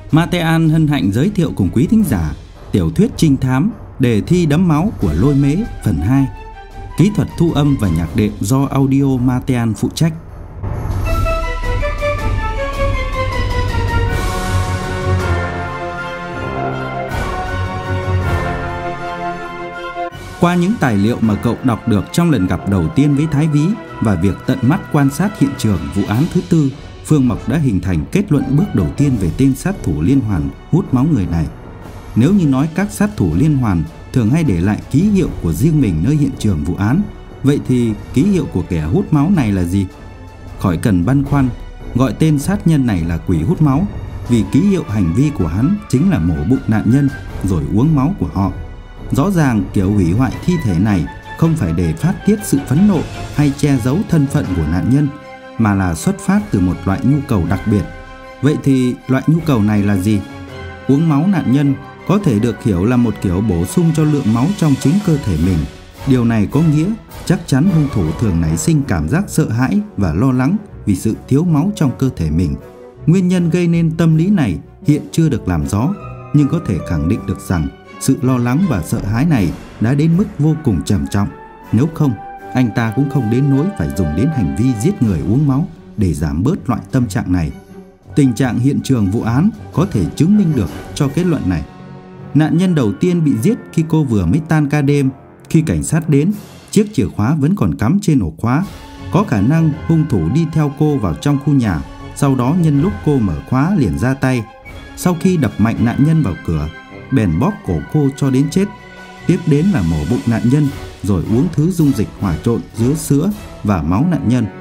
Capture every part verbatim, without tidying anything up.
Matean hân hạnh giới thiệu cùng quý thính giả tiểu thuyết trinh thám Đề thi đẫm máu của Lôi Mễ phần hai. Kỹ thuật thu âm và nhạc đệm do Audio Matean phụ trách. Qua những tài liệu mà cậu đọc được trong lần gặp đầu tiên với Thái Ví và việc tận mắt quan sát hiện trường vụ án thứ tư, Phương Mộc đã hình thành kết luận bước đầu tiên về tên sát thủ liên hoàn hút máu người này. Nếu như nói các sát thủ liên hoàn thường hay để lại ký hiệu của riêng mình nơi hiện trường vụ án, vậy thì ký hiệu của kẻ hút máu này là gì? Khỏi cần băn khoăn, gọi tên sát nhân này là quỷ hút máu, vì ký hiệu hành vi của hắn chính là mổ bụng nạn nhân rồi uống máu của họ. Rõ ràng kiểu hủy hoại thi thể này không phải để phát tiết sự phẫn nộ hay che giấu thân phận của nạn nhân, mà là xuất phát từ một loại nhu cầu đặc biệt. Vậy thì loại nhu cầu này là gì? Uống máu nạn nhân có thể được hiểu là một kiểu bổ sung cho lượng máu trong chính cơ thể mình. Điều này có nghĩa chắc chắn hung thủ thường nảy sinh cảm giác sợ hãi và lo lắng vì sự thiếu máu trong cơ thể mình. Nguyên nhân gây nên tâm lý này hiện chưa được làm rõ, nhưng có thể khẳng định được rằng sự lo lắng và sợ hãi này đã đến mức vô cùng trầm trọng. Nếu không, anh ta cũng không đến nỗi phải dùng đến hành vi giết người uống máu để giảm bớt loại tâm trạng này. Tình trạng hiện trường vụ án có thể chứng minh được cho kết luận này. Nạn nhân đầu tiên bị giết khi cô vừa mới tan ca đêm. Khi cảnh sát đến, chiếc chìa khóa vẫn còn cắm trên ổ khóa. Có khả năng hung thủ đi theo cô vào trong khu nhà, sau đó nhân lúc cô mở khóa liền ra tay. Sau khi đập mạnh nạn nhân vào cửa, bèn bóp cổ cô cho đến chết. Tiếp đến là mổ bụng nạn nhân, rồi uống thứ dung dịch hòa trộn giữa sữa và máu nạn nhân.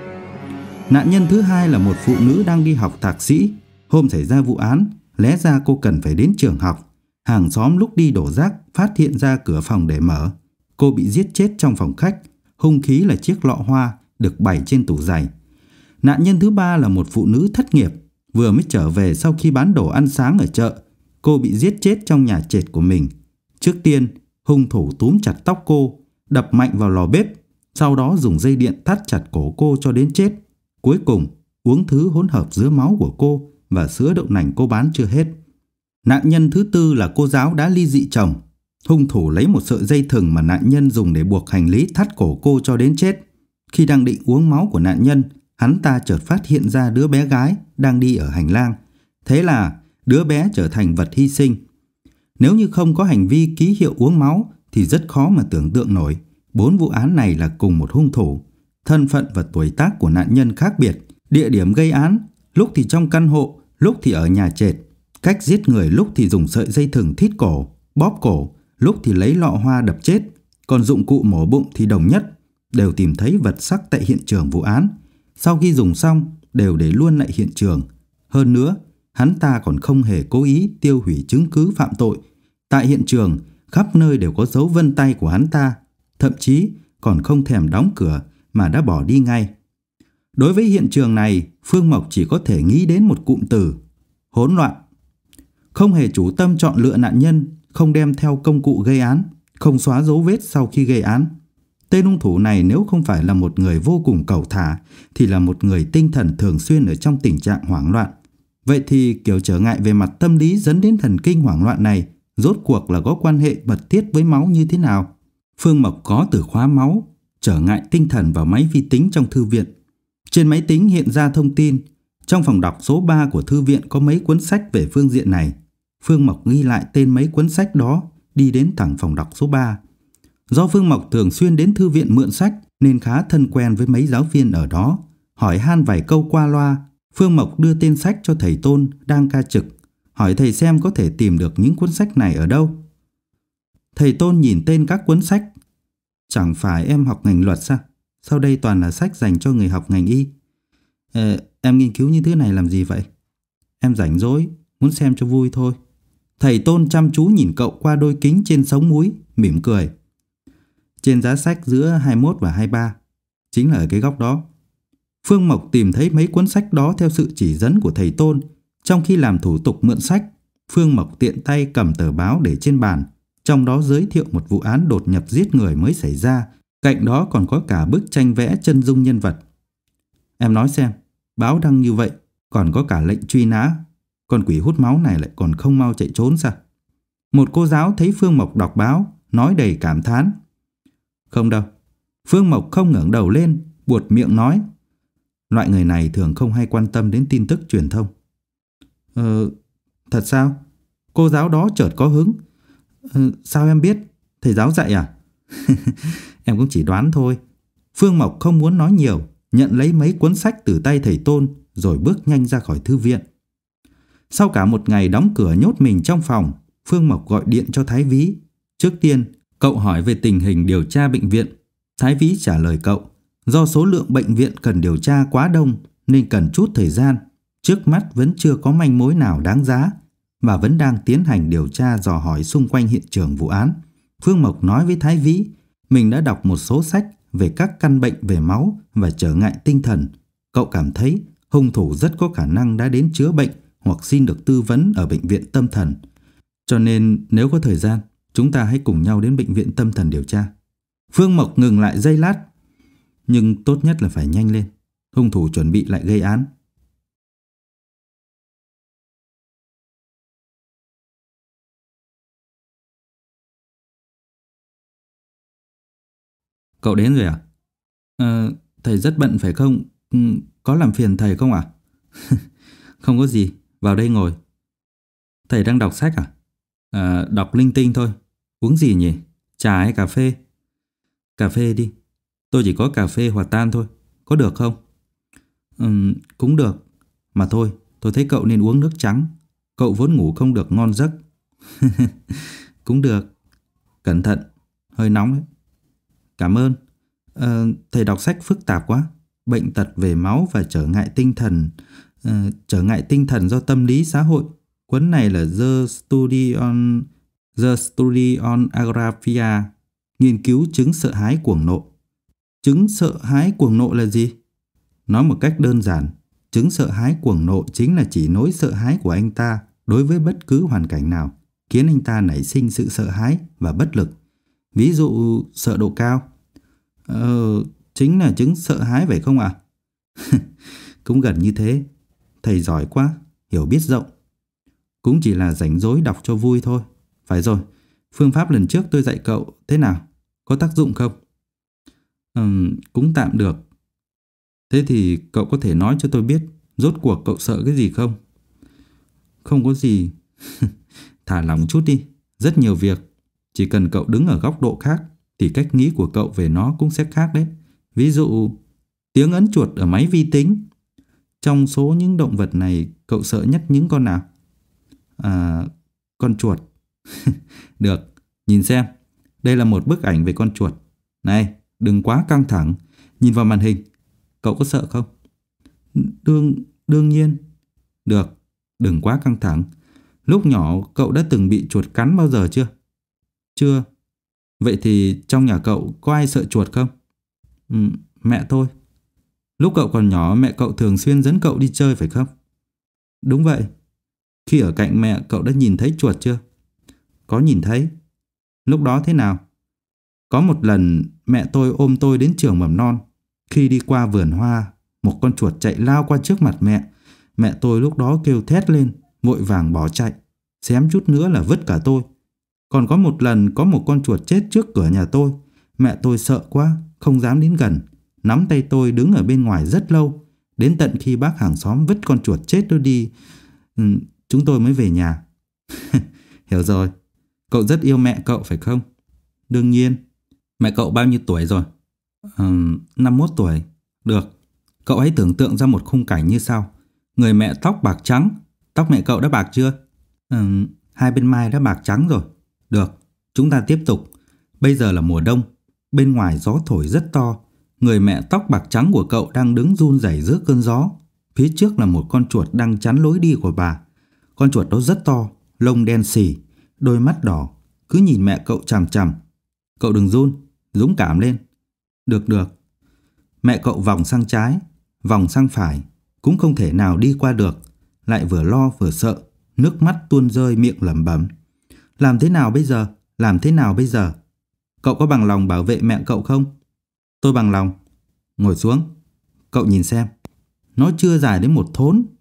Nạn nhân thứ hai là một phụ nữ đang đi học thạc sĩ. Hôm xảy ra vụ án, lẽ ra cô cần phải đến trường học. Hàng xóm lúc đi đổ rác phát hiện ra cửa phòng để mở. Cô bị giết chết trong phòng khách. Hung khí là chiếc lọ hoa được bày trên tủ giày. Nạn nhân thứ ba là một phụ nữ thất nghiệp, vừa mới trở về sau khi bán đồ ăn sáng ở chợ. Cô bị giết chết trong nhà trệt của mình. Trước tiên, hung thủ túm chặt tóc cô, đập mạnh vào lò bếp, sau đó dùng dây điện thắt chặt cổ cô cho đến chết. Cuối cùng, uống thứ hỗn hợp giữa máu của cô và sữa đậu nành cô bán chưa hết. Nạn nhân thứ tư là cô giáo đã ly dị chồng. Hung thủ lấy một sợi dây thừng mà nạn nhân dùng để buộc hành lý thắt cổ cô cho đến chết. Khi đang định uống máu của nạn nhân, hắn ta chợt phát hiện ra đứa bé gái đang đi ở hành lang. Thế là đứa bé trở thành vật hy sinh. Nếu như không có hành vi ký hiệu uống máu thì rất khó mà tưởng tượng nổi bốn vụ án này là cùng một hung thủ. Thân phận và tuổi tác của nạn nhân khác biệt, địa điểm gây án lúc thì trong căn hộ, lúc thì ở nhà trệt. Cách giết người lúc thì dùng sợi dây thừng thít cổ, bóp cổ, lúc thì lấy lọ hoa đập chết. Còn dụng cụ mổ bụng thì đồng nhất, đều tìm thấy vật sắc tại hiện trường vụ án. Sau khi dùng xong, đều để luôn lại hiện trường. Hơn nữa, hắn ta còn không hề cố ý tiêu hủy chứng cứ phạm tội. Tại hiện trường, khắp nơi đều có dấu vân tay của hắn ta, thậm chí còn không thèm đóng cửa mà đã bỏ đi ngay. Đối với hiện trường này, Phương Mộc chỉ có thể nghĩ đến một cụm từ: hỗn loạn. Không hề chủ tâm chọn lựa nạn nhân, không đem theo công cụ gây án, không xóa dấu vết sau khi gây án. Tên hung thủ này nếu không phải là một người vô cùng cẩu thả thì là một người tinh thần thường xuyên ở trong tình trạng hoảng loạn. Vậy thì kiểu trở ngại về mặt tâm lý dẫn đến thần kinh hoảng loạn này rốt cuộc là có quan hệ mật thiết với máu như thế nào? Phương Mộc có từ khóa máu, trở ngại tinh thần vào máy vi tính trong thư viện. Trên máy tính hiện ra thông tin, trong phòng đọc số ba của thư viện có mấy cuốn sách về phương diện này. Phương Mộc ghi lại tên mấy cuốn sách đó, đi đến thẳng phòng đọc số ba. Do Phương Mộc thường xuyên đến thư viện mượn sách nên khá thân quen với mấy giáo viên ở đó. Hỏi han vài câu qua loa, Phương Mộc đưa tên sách cho thầy Tôn đang ca trực, hỏi thầy xem có thể tìm được những cuốn sách này ở đâu. Thầy Tôn nhìn tên các cuốn sách. Chẳng phải em học ngành luật sao? Sau đây toàn là sách dành cho người học ngành y. Ờ, em nghiên cứu như thế này làm gì vậy? Em rảnh rỗi, muốn xem cho vui thôi. Thầy Tôn chăm chú nhìn cậu qua đôi kính trên sống mũi, mỉm cười. Trên giá sách giữa hai mươi mốt và hai mươi ba, chính là ở cái góc đó. Phương Mộc tìm thấy mấy cuốn sách đó theo sự chỉ dẫn của thầy Tôn. Trong khi làm thủ tục mượn sách, Phương Mộc tiện tay cầm tờ báo để trên bàn, trong đó giới thiệu một vụ án đột nhập giết người mới xảy ra. Cạnh đó còn có cả bức tranh vẽ chân dung nhân vật. Em nói xem, báo đăng như vậy, còn có cả lệnh truy nã. Con quỷ hút máu này lại còn không mau chạy trốn sao? Một cô giáo thấy Phương Mộc đọc báo, nói đầy cảm thán. Không đâu. Phương Mộc không ngẩng đầu lên, buột miệng nói. Loại người này thường không hay quan tâm đến tin tức truyền thông. Ờ, thật sao? Cô giáo đó chợt có hứng. Ờ, sao em biết? Thầy giáo dạy à? Em cũng chỉ đoán thôi. Phương Mộc không muốn nói nhiều, nhận lấy mấy cuốn sách từ tay thầy Tôn rồi bước nhanh ra khỏi thư viện. Sau cả một ngày đóng cửa nhốt mình trong phòng, Phương Mộc gọi điện cho Thái Vĩ. Trước tiên, cậu hỏi về tình hình điều tra bệnh viện. Thái Vĩ trả lời cậu, do số lượng bệnh viện cần điều tra quá đông nên cần chút thời gian. Trước mắt vẫn chưa có manh mối nào đáng giá và vẫn đang tiến hành điều tra dò hỏi xung quanh hiện trường vụ án. Phương Mộc nói với Thái Vĩ, mình đã đọc một số sách về các căn bệnh về máu và trở ngại tinh thần. Cậu cảm thấy hung thủ rất có khả năng đã đến chữa bệnh hoặc xin được tư vấn ở bệnh viện tâm thần. Cho nên nếu có thời gian, chúng ta hãy cùng nhau đến bệnh viện tâm thần điều tra. Phương Mộc ngừng lại giây lát. Nhưng tốt nhất là phải nhanh lên. Hung thủ chuẩn bị lại gây án. Cậu đến rồi à? Ờ, thầy rất bận phải không? Ừ, có làm phiền thầy không ạ? À? Không có gì, vào đây ngồi. Thầy đang đọc sách à? À, đọc linh tinh thôi. Uống gì nhỉ? Trà hay cà phê? Cà phê đi. Tôi chỉ có cà phê hòa tan thôi. Có được không? Ừ, cũng được. Mà thôi, tôi thấy cậu nên uống nước trắng. Cậu vốn ngủ không được ngon giấc. Cũng được. Cẩn thận, hơi nóng đấy. Cảm ơn. À, thầy đọc sách phức tạp quá. Bệnh tật về máu và trở ngại tinh thần. À, trở ngại tinh thần do tâm lý xã hội. Cuốn này là The Study on The Study on Agoraphobia, nghiên cứu chứng sợ hãi cuồng nộ. Chứng sợ hãi cuồng nộ là gì? Nói một cách đơn giản, chứng sợ hãi cuồng nộ chính là chỉ nỗi sợ hãi của anh ta đối với bất cứ hoàn cảnh nào, khiến anh ta nảy sinh sự sợ hãi và bất lực. Ví dụ sợ độ cao. Ờ, chính là chứng sợ hãi phải không ạ? À? Cũng gần như thế. Thầy giỏi quá, hiểu biết rộng. Cũng chỉ là rảnh rỗi đọc cho vui thôi. Phải rồi, phương pháp lần trước tôi dạy cậu thế nào? Có tác dụng không? Ừm, cũng tạm được. Thế thì cậu có thể nói cho tôi biết rốt cuộc cậu sợ cái gì không? Không có gì. Thả lỏng chút đi. Rất nhiều việc. Chỉ cần cậu đứng ở góc độ khác thì cách nghĩ của cậu về nó cũng sẽ khác đấy. Ví dụ, tiếng ấn chuột ở máy vi tính. Trong số những động vật này, cậu sợ nhất những con nào? À, con chuột. Được, nhìn xem. Đây là một bức ảnh về con chuột. Này, đừng quá căng thẳng. Nhìn vào màn hình. Cậu có sợ không? Đương, đương nhiên. Được, đừng quá căng thẳng. Lúc nhỏ cậu đã từng bị chuột cắn bao giờ chưa? Chưa. Vậy thì trong nhà cậu có ai sợ chuột không? Ừ, mẹ tôi. Lúc cậu còn nhỏ mẹ cậu thường xuyên dẫn cậu đi chơi phải không? Đúng vậy. Khi ở cạnh mẹ cậu đã nhìn thấy chuột chưa? Có nhìn thấy. Lúc đó thế nào? Có một lần mẹ tôi ôm tôi đến trường mầm non. Khi đi qua vườn hoa, một con chuột chạy lao qua trước mặt mẹ. Mẹ tôi lúc đó kêu thét lên, vội vàng bỏ chạy. Xém chút nữa là vứt cả tôi. Còn có một lần có một con chuột chết trước cửa nhà tôi. Mẹ tôi sợ quá, không dám đến gần. Nắm tay tôi đứng ở bên ngoài rất lâu. Đến tận khi bác hàng xóm vứt con chuột chết đó đi, ừ, chúng tôi mới về nhà. Hiểu rồi. Cậu rất yêu mẹ cậu phải không? Đương nhiên. Mẹ cậu bao nhiêu tuổi rồi? Ừ, năm mốt tuổi. Được. Cậu hãy tưởng tượng ra một khung cảnh như sau. Người mẹ tóc bạc trắng. Tóc mẹ cậu đã bạc chưa? Ừ, hai bên mai đã bạc trắng rồi. Được, chúng ta tiếp tục. Bây giờ là mùa đông. Bên ngoài gió thổi rất to. Người mẹ tóc bạc trắng của cậu đang đứng run rẩy giữa cơn gió. Phía trước là một con chuột đang chắn lối đi của bà. Con chuột đó rất to, lông đen xì, đôi mắt đỏ, cứ nhìn mẹ cậu chằm chằm. Cậu đừng run, dũng cảm lên. Được được. Mẹ cậu vòng sang trái, vòng sang phải, cũng không thể nào đi qua được. Lại vừa lo vừa sợ, nước mắt tuôn rơi miệng lẩm bẩm. Làm thế nào bây giờ? Làm thế nào bây giờ? Cậu có bằng lòng bảo vệ mẹ cậu không? Tôi bằng lòng. Ngồi xuống. Cậu nhìn xem. Nó chưa dài đến một thốn. Chỉ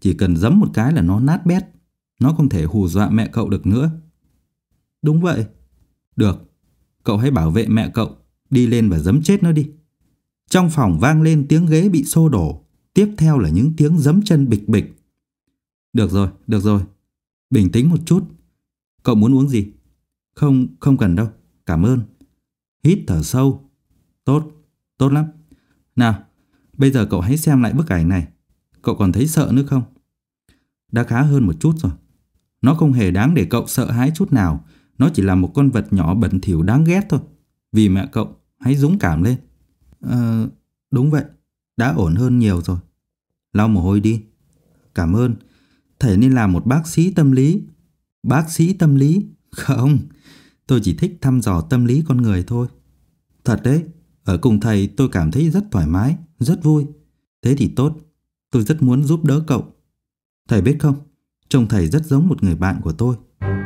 Chỉ cần giẫm một cái là nó nát bét. Nó không thể hù dọa mẹ cậu được nữa. Đúng vậy. Được, cậu hãy bảo vệ mẹ cậu. Đi lên và giẫm chết nó đi. Trong phòng vang lên tiếng ghế bị xô đổ. Tiếp theo là những tiếng giẫm chân bịch bịch. Được rồi, được rồi. Bình tĩnh một chút. Cậu muốn uống gì? Không, không cần đâu. Cảm ơn. Hít thở sâu. Tốt, tốt lắm. Nào, bây giờ cậu hãy xem lại bức ảnh này. Cậu còn thấy sợ nữa không? Đã khá hơn một chút rồi. Nó không hề đáng để cậu sợ hãi chút nào. Nó chỉ là một con vật nhỏ bẩn thỉu đáng ghét thôi. Vì mẹ cậu, hãy dũng cảm lên. Ờ, đúng vậy. Đã ổn hơn nhiều rồi. Lau mồ hôi đi. Cảm ơn. Thầy nên là một bác sĩ tâm lý. Bác sĩ tâm lý? Không, tôi chỉ thích thăm dò tâm lý con người thôi. Thật đấy, ở cùng thầy tôi cảm thấy rất thoải mái, rất vui. Thế thì tốt, tôi rất muốn giúp đỡ cậu. Thầy biết không, trông thầy rất giống một người bạn của tôi.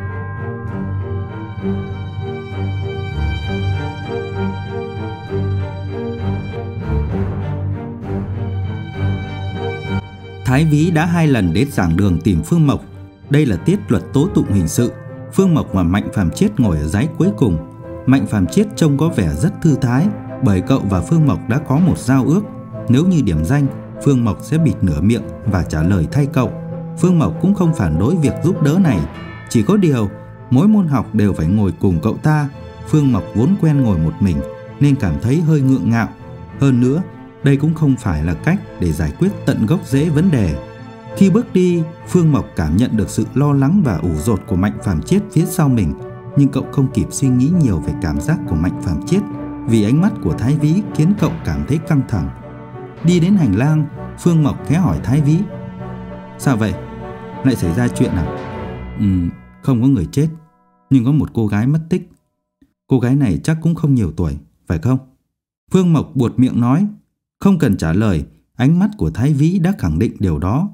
Thái Vĩ đã hai lần đến giảng đường tìm Phương Mộc. Đây là tiết luật tố tụng hình sự. Phương Mộc và Mạnh Phàm Chiết ngồi ở dãy cuối cùng. Mạnh Phàm Chiết trông có vẻ rất thư thái, bởi cậu và Phương Mộc đã có một giao ước. Nếu như điểm danh, Phương Mộc sẽ bịt nửa miệng và trả lời thay cậu. Phương Mộc cũng không phản đối việc giúp đỡ này. Chỉ có điều, mỗi môn học đều phải ngồi cùng cậu ta. Phương Mộc vốn quen ngồi một mình nên cảm thấy hơi ngượng ngạo. Hơn nữa, đây cũng không phải là cách để giải quyết tận gốc rễ vấn đề. Khi bước đi, Phương Mộc cảm nhận được sự lo lắng và ủ dột của Mạnh Phàm Chiết phía sau mình. Nhưng cậu không kịp suy nghĩ nhiều về cảm giác của Mạnh Phàm Chiết, vì ánh mắt của Thái Vĩ khiến cậu cảm thấy căng thẳng. Đi đến hành lang, Phương Mộc khẽ hỏi Thái Vĩ: Sao vậy? Lại xảy ra chuyện à? Ừ, không có người chết, nhưng có một cô gái mất tích. Cô gái này chắc cũng không nhiều tuổi, phải không? Phương Mộc buột miệng nói. Không cần trả lời, ánh mắt của Thái Vĩ đã khẳng định điều đó.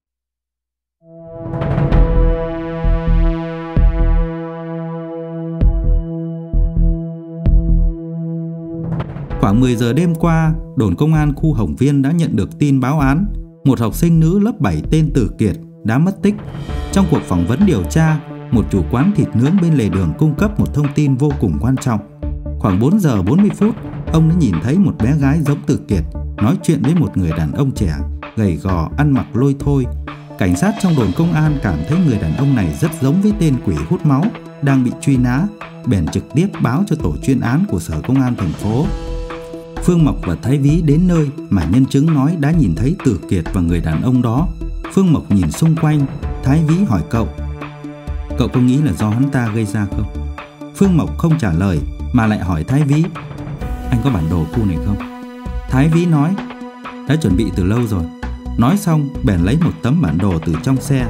Khoảng mười giờ đêm qua, đồn công an khu Hồng Viên đã nhận được tin báo án một học sinh nữ lớp bảy tên Tử Kiệt đã mất tích. Trong cuộc phỏng vấn điều tra, một chủ quán thịt nướng bên lề đường cung cấp một thông tin vô cùng quan trọng. Khoảng bốn giờ bốn mươi phút, ông đã nhìn thấy một bé gái giống Tử Kiệt nói chuyện với một người đàn ông trẻ, gầy gò, ăn mặc lôi thôi. Cảnh sát trong đồn công an cảm thấy người đàn ông này rất giống với tên quỷ hút máu đang bị truy nã, bèn trực tiếp báo cho tổ chuyên án của Sở Công an thành phố. Phương Mộc và Thái Vĩ đến nơi mà nhân chứng nói đã nhìn thấy Tử Kiệt và người đàn ông đó. Phương Mộc nhìn xung quanh. Thái Vĩ hỏi cậu: Cậu có nghĩ là do hắn ta gây ra không? Phương Mộc không trả lời mà lại hỏi Thái Vĩ: Anh có bản đồ khu này không? Thái Vĩ nói: Đã chuẩn bị từ lâu rồi. Nói xong bèn lấy một tấm bản đồ từ trong xe.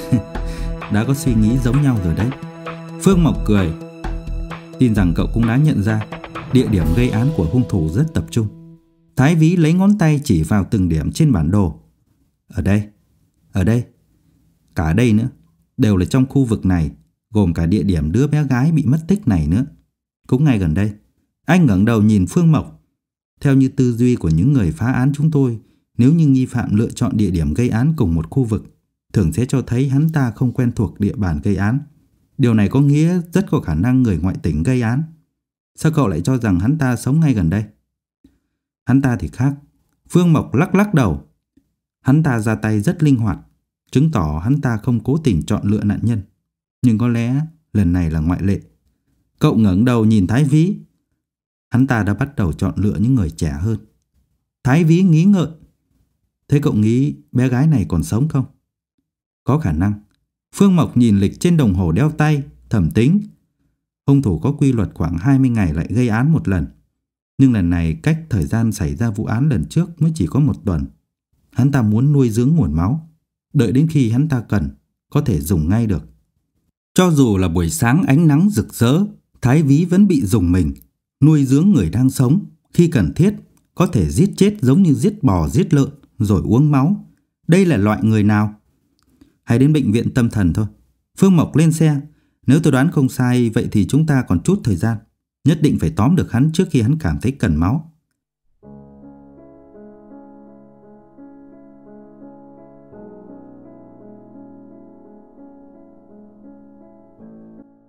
Đã có suy nghĩ giống nhau rồi đấy. Phương Mộc cười. Tin rằng cậu cũng đã nhận ra địa điểm gây án của hung thủ rất tập trung. Thái Vĩ lấy ngón tay chỉ vào từng điểm trên bản đồ. Ở đây, ở đây, cả ở đây nữa, đều là trong khu vực này, gồm cả địa điểm đứa bé gái bị mất tích này nữa. Cũng ngay gần đây. Anh ngẩng đầu nhìn Phương Mộc. Theo như tư duy của những người phá án chúng tôi, nếu như nghi phạm lựa chọn địa điểm gây án cùng một khu vực, thường sẽ cho thấy hắn ta không quen thuộc địa bàn gây án. Điều này có nghĩa rất có khả năng người ngoại tỉnh gây án. Sao cậu lại cho rằng hắn ta sống ngay gần đây? Hắn ta thì khác. Phương Mộc lắc lắc đầu. Hắn ta ra tay rất linh hoạt, chứng tỏ hắn ta không cố tình chọn lựa nạn nhân. Nhưng có lẽ lần này là ngoại lệ. Cậu ngẩng đầu nhìn Thái Vĩ. Hắn ta đã bắt đầu chọn lựa những người trẻ hơn. Thái Vĩ nghĩ ngợi. Thế cậu nghĩ bé gái này còn sống không? Có khả năng. Phương Mộc nhìn lịch trên đồng hồ đeo tay, thầm tính. Hung thủ có quy luật khoảng hai mươi ngày lại gây án một lần. Nhưng lần này cách thời gian xảy ra vụ án lần trước mới chỉ có một tuần. Hắn ta muốn nuôi dưỡng nguồn máu, đợi đến khi hắn ta cần, có thể dùng ngay được. Cho dù là buổi sáng ánh nắng rực rỡ, Thái Vĩ vẫn bị rùng mình. Nuôi dưỡng người đang sống, khi cần thiết, có thể giết chết giống như giết bò giết lợn, rồi uống máu. Đây là loại người nào? Hãy đến bệnh viện tâm thần thôi. Phương Mộc lên xe. Nếu tôi đoán không sai, vậy thì chúng ta còn chút thời gian. Nhất định phải tóm được hắn trước khi hắn cảm thấy cần máu.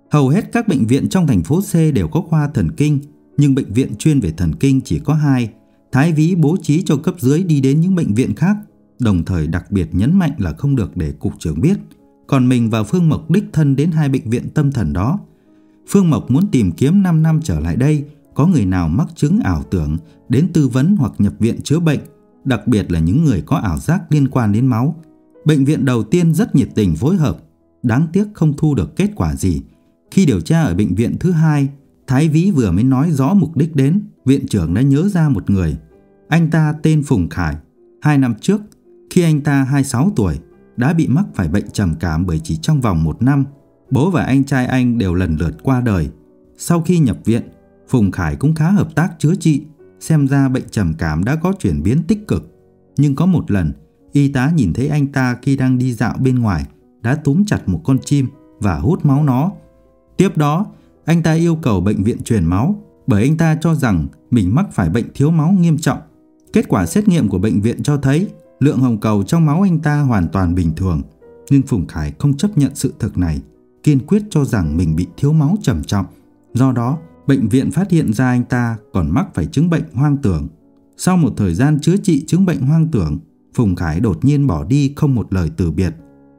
Hầu hết các bệnh viện trong thành phố C đều có khoa thần kinh, nhưng bệnh viện chuyên về thần kinh chỉ có hai. Thái Vĩ bố trí cho cấp dưới đi đến những bệnh viện khác, đồng thời đặc biệt nhấn mạnh là không được để cục trưởng biết. Còn mình và Phương Mộc đích thân đến hai bệnh viện tâm thần đó. Phương Mộc muốn tìm kiếm năm năm trở lại đây có người nào mắc chứng ảo tưởng đến tư vấn hoặc nhập viện chữa bệnh, đặc biệt là những người có ảo giác liên quan đến máu. Bệnh viện đầu tiên rất nhiệt tình phối hợp, đáng tiếc không thu được kết quả gì. Khi điều tra ở bệnh viện thứ hai, Thái Vĩ vừa mới nói rõ mục đích đến, viện trưởng đã nhớ ra một người. Anh ta tên Phùng Khải. Hai năm trước, khi anh ta hai mươi sáu tuổi, đã bị mắc phải bệnh trầm cảm bởi chỉ trong vòng một năm. Bố và anh trai anh đều lần lượt qua đời. Sau khi nhập viện, Phùng Khải cũng khá hợp tác chữa trị, xem ra bệnh trầm cảm đã có chuyển biến tích cực. Nhưng có một lần, y tá nhìn thấy anh ta khi đang đi dạo bên ngoài, đã túm chặt một con chim và hút máu nó. Tiếp đó, anh ta yêu cầu bệnh viện truyền máu, bởi anh ta cho rằng mình mắc phải bệnh thiếu máu nghiêm trọng. Kết quả xét nghiệm của bệnh viện cho thấy lượng hồng cầu trong máu anh ta hoàn toàn bình thường. Nhưng Phùng Khải không chấp nhận sự thực này, kiên quyết cho rằng mình bị thiếu máu trầm trọng. Do đó, bệnh viện phát hiện ra anh ta còn mắc phải chứng bệnh hoang tưởng. Sau một thời gian chữa trị chứng bệnh hoang tưởng, Phùng Khải đột nhiên bỏ đi không một lời từ biệt.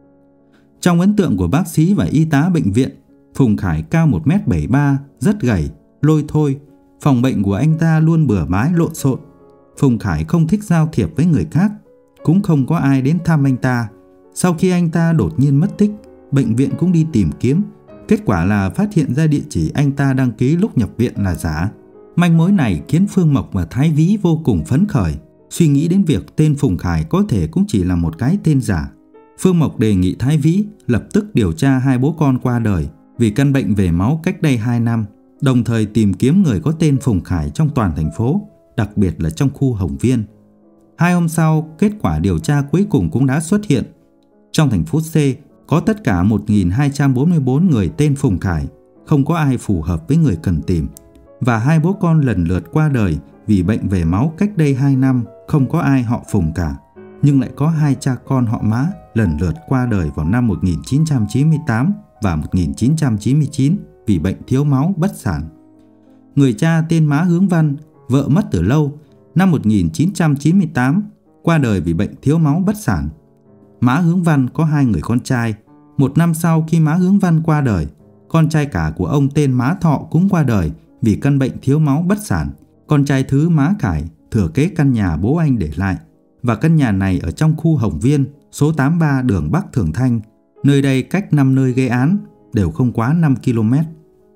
Trong ấn tượng của bác sĩ và y tá bệnh viện, Phùng Khải cao một mét bảy mươi ba, rất gầy, lôi thôi. Phòng bệnh của anh ta luôn bừa bãi lộn xộn. Phùng Khải không thích giao thiệp với người khác, cũng không có ai đến thăm anh ta. Sau khi anh ta đột nhiên mất tích, bệnh viện cũng đi tìm kiếm. Kết quả là phát hiện ra địa chỉ anh ta đăng ký lúc nhập viện là giả. Manh mối này khiến Phương Mộc và Thái Vĩ vô cùng phấn khởi, suy nghĩ đến việc tên Phùng Khải có thể cũng chỉ là một cái tên giả. Phương Mộc đề nghị Thái Vĩ lập tức điều tra hai bố con qua đời vì căn bệnh về máu cách đây hai năm, đồng thời tìm kiếm người có tên Phùng Khải trong toàn thành phố, đặc biệt là trong khu Hồng Viên. Hai hôm sau, kết quả điều tra cuối cùng cũng đã xuất hiện. Trong thành phố C có tất cả một nghìn hai trăm bốn mươi tư người tên Phùng Khải, không có ai phù hợp với người cần tìm. Và hai bố con lần lượt qua đời vì bệnh về máu cách đây hai năm, không có ai họ Phùng cả. Nhưng lại có hai cha con họ Mã lần lượt qua đời vào năm một nghìn chín trăm chín mươi tám và một nghìn chín trăm chín mươi chín vì bệnh thiếu máu bất sản. Người cha tên Mã Hướng Văn, vợ mất từ lâu, năm một nghìn chín trăm chín mươi tám qua đời vì bệnh thiếu máu bất sản. Mã Hướng Văn có hai người con trai. Một năm sau khi Mã Hướng Văn qua đời, con trai cả của ông tên Mã Thọ cũng qua đời vì căn bệnh thiếu máu bất sản. Con trai thứ Mã Khải thừa kế căn nhà bố anh để lại. Và căn nhà này ở trong khu Hồng Viên, số tám mươi ba đường Bắc Thường Thanh. Nơi đây cách năm nơi gây án đều không quá năm ki lô mét.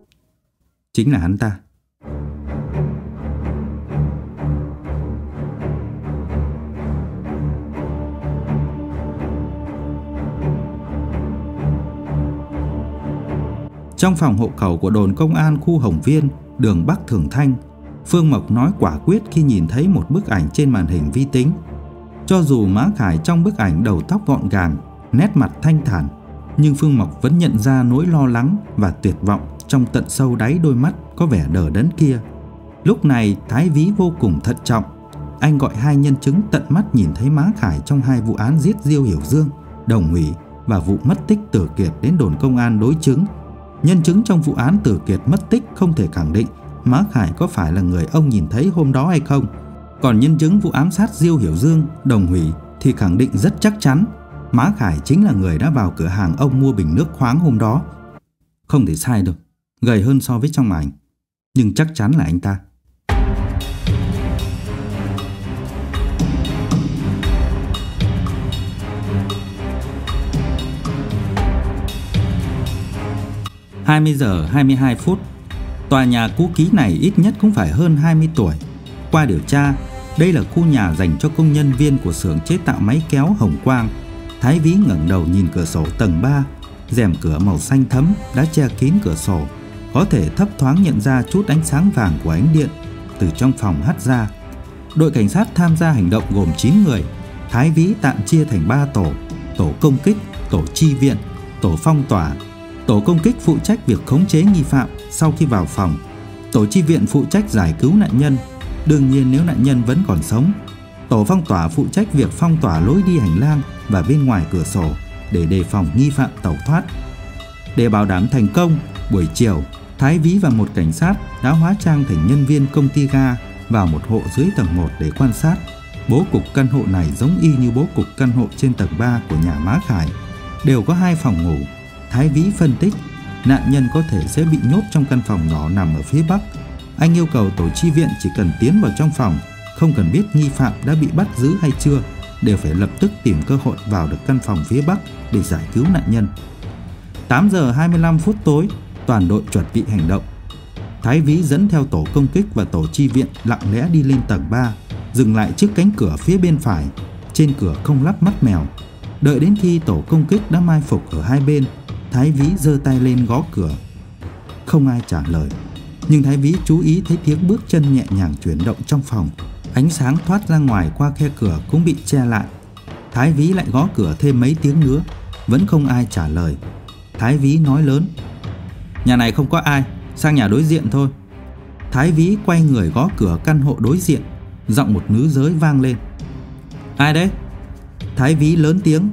Chính là hắn ta. Trong phòng hộ khẩu của đồn công an khu Hồng Viên, đường Bắc Thường Thanh, Phương Mộc nói quả quyết khi nhìn thấy một bức ảnh trên màn hình vi tính. Cho dù Mã Khải trong bức ảnh đầu tóc gọn gàng, nét mặt thanh thản, nhưng Phương Mộc vẫn nhận ra nỗi lo lắng và tuyệt vọng trong tận sâu đáy đôi mắt có vẻ đờ đẫn kia. Lúc này Thái Vĩ vô cùng thận trọng. Anh gọi hai nhân chứng tận mắt nhìn thấy Mã Khải trong hai vụ án giết Diêu Hiểu Dương, Đồng Hủy và vụ mất tích Tử Kiệt đến đồn công an đối chứng. Nhân chứng trong vụ án Tử Kiệt mất tích không thể khẳng định Mã Khải có phải là người ông nhìn thấy hôm đó hay không. Còn nhân chứng vụ ám sát Diêu Hiểu Dương, Đồng Hủy thì khẳng định rất chắc chắn Mã Khải chính là người đã vào cửa hàng ông mua bình nước khoáng hôm đó. Không thể sai được, gầy hơn so với trong ảnh, nhưng chắc chắn là anh ta. hai mươi giờ hai mươi hai phút. Tòa nhà cũ kỹ này ít nhất cũng phải hơn hai mươi tuổi. Qua điều tra, đây là khu nhà dành cho công nhân viên của xưởng chế tạo máy kéo Hồng Quang. Thái Vĩ ngẩng đầu nhìn cửa sổ tầng ba, rèm cửa màu xanh thẫm đã che kín cửa sổ, có thể thấp thoáng nhận ra chút ánh sáng vàng của ánh điện từ trong phòng hắt ra. Đội cảnh sát tham gia hành động gồm chín người. Thái Vĩ tạm chia thành ba tổ: tổ công kích, tổ chi viện, tổ phong tỏa. Tổ công kích phụ trách việc khống chế nghi phạm sau khi vào phòng. Tổ chi viện phụ trách giải cứu nạn nhân, đương nhiên nếu nạn nhân vẫn còn sống. Tổ phong tỏa phụ trách việc phong tỏa lối đi hành lang và bên ngoài cửa sổ để đề phòng nghi phạm tẩu thoát. Để bảo đảm thành công, Buổi chiều, Thái Vĩ và một cảnh sát đã hóa trang thành nhân viên công ty ga vào một hộ dưới tầng một để quan sát. Bố cục căn hộ này giống y như bố cục căn hộ trên tầng ba của nhà Má Khải, đều có hai phòng ngủ. Thái Vĩ phân tích, nạn nhân có thể sẽ bị nhốt trong căn phòng nhỏ nằm ở phía bắc. Anh yêu cầu tổ chi viện chỉ cần tiến vào trong phòng, không cần biết nghi phạm đã bị bắt giữ hay chưa, đều phải lập tức tìm cơ hội vào được căn phòng phía bắc để giải cứu nạn nhân. tám giờ hai mươi lăm phút tối, toàn đội chuẩn bị hành động. Thái Vĩ dẫn theo tổ công kích và tổ chi viện lặng lẽ đi lên tầng ba, dừng lại trước cánh cửa phía bên phải. Trên cửa không lắp mắt mèo. Đợi đến khi tổ công kích đã mai phục ở hai bên, Thái Vĩ giơ tay lên gõ cửa. Không ai trả lời. Nhưng Thái Vĩ chú ý thấy tiếng bước chân nhẹ nhàng chuyển động trong phòng. Ánh sáng thoát ra ngoài qua khe cửa cũng bị che lại. Thái Vĩ lại gõ cửa thêm mấy tiếng nữa, vẫn không ai trả lời. Thái Vĩ nói lớn, nhà này không có ai, sang nhà đối diện thôi. Thái Vĩ quay người gõ cửa căn hộ đối diện. Giọng một nữ giới vang lên, ai đấy? Thái Vĩ lớn tiếng,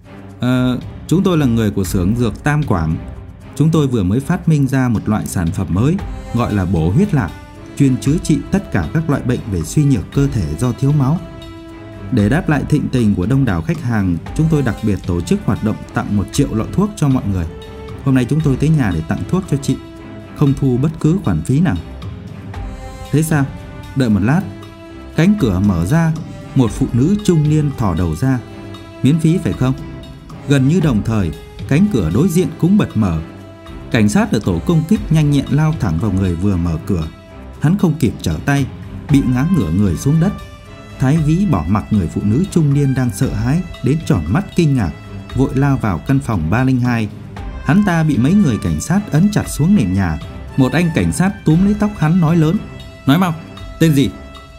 Ờ, chúng tôi là người của xưởng dược Tam Quảng. Chúng tôi vừa mới phát minh ra một loại sản phẩm mới gọi là bổ huyết lạc, chuyên chữa trị tất cả các loại bệnh về suy nhược cơ thể do thiếu máu. Để đáp lại thịnh tình của đông đảo khách hàng, chúng tôi đặc biệt tổ chức hoạt động tặng một triệu lọ thuốc cho mọi người. Hôm nay chúng tôi tới nhà để tặng thuốc cho chị, không thu bất cứ khoản phí nào. Thế sao? Đợi một lát. Cánh cửa mở ra, một phụ nữ trung niên thò đầu ra. Miễn phí phải không? Gần như đồng thời, cánh cửa đối diện cũng bật mở. Cảnh sát ở tổ công kích nhanh nhẹn lao thẳng vào người vừa mở cửa. Hắn không kịp trở tay, bị ngã ngửa người xuống đất. Thái Vĩ bỏ mặc người phụ nữ trung niên đang sợ hãi đến tròn mắt kinh ngạc, vội lao vào căn phòng ba không hai. Hắn ta bị mấy người cảnh sát ấn chặt xuống nền nhà. Một anh cảnh sát túm lấy tóc hắn nói lớn, nói mau, tên gì?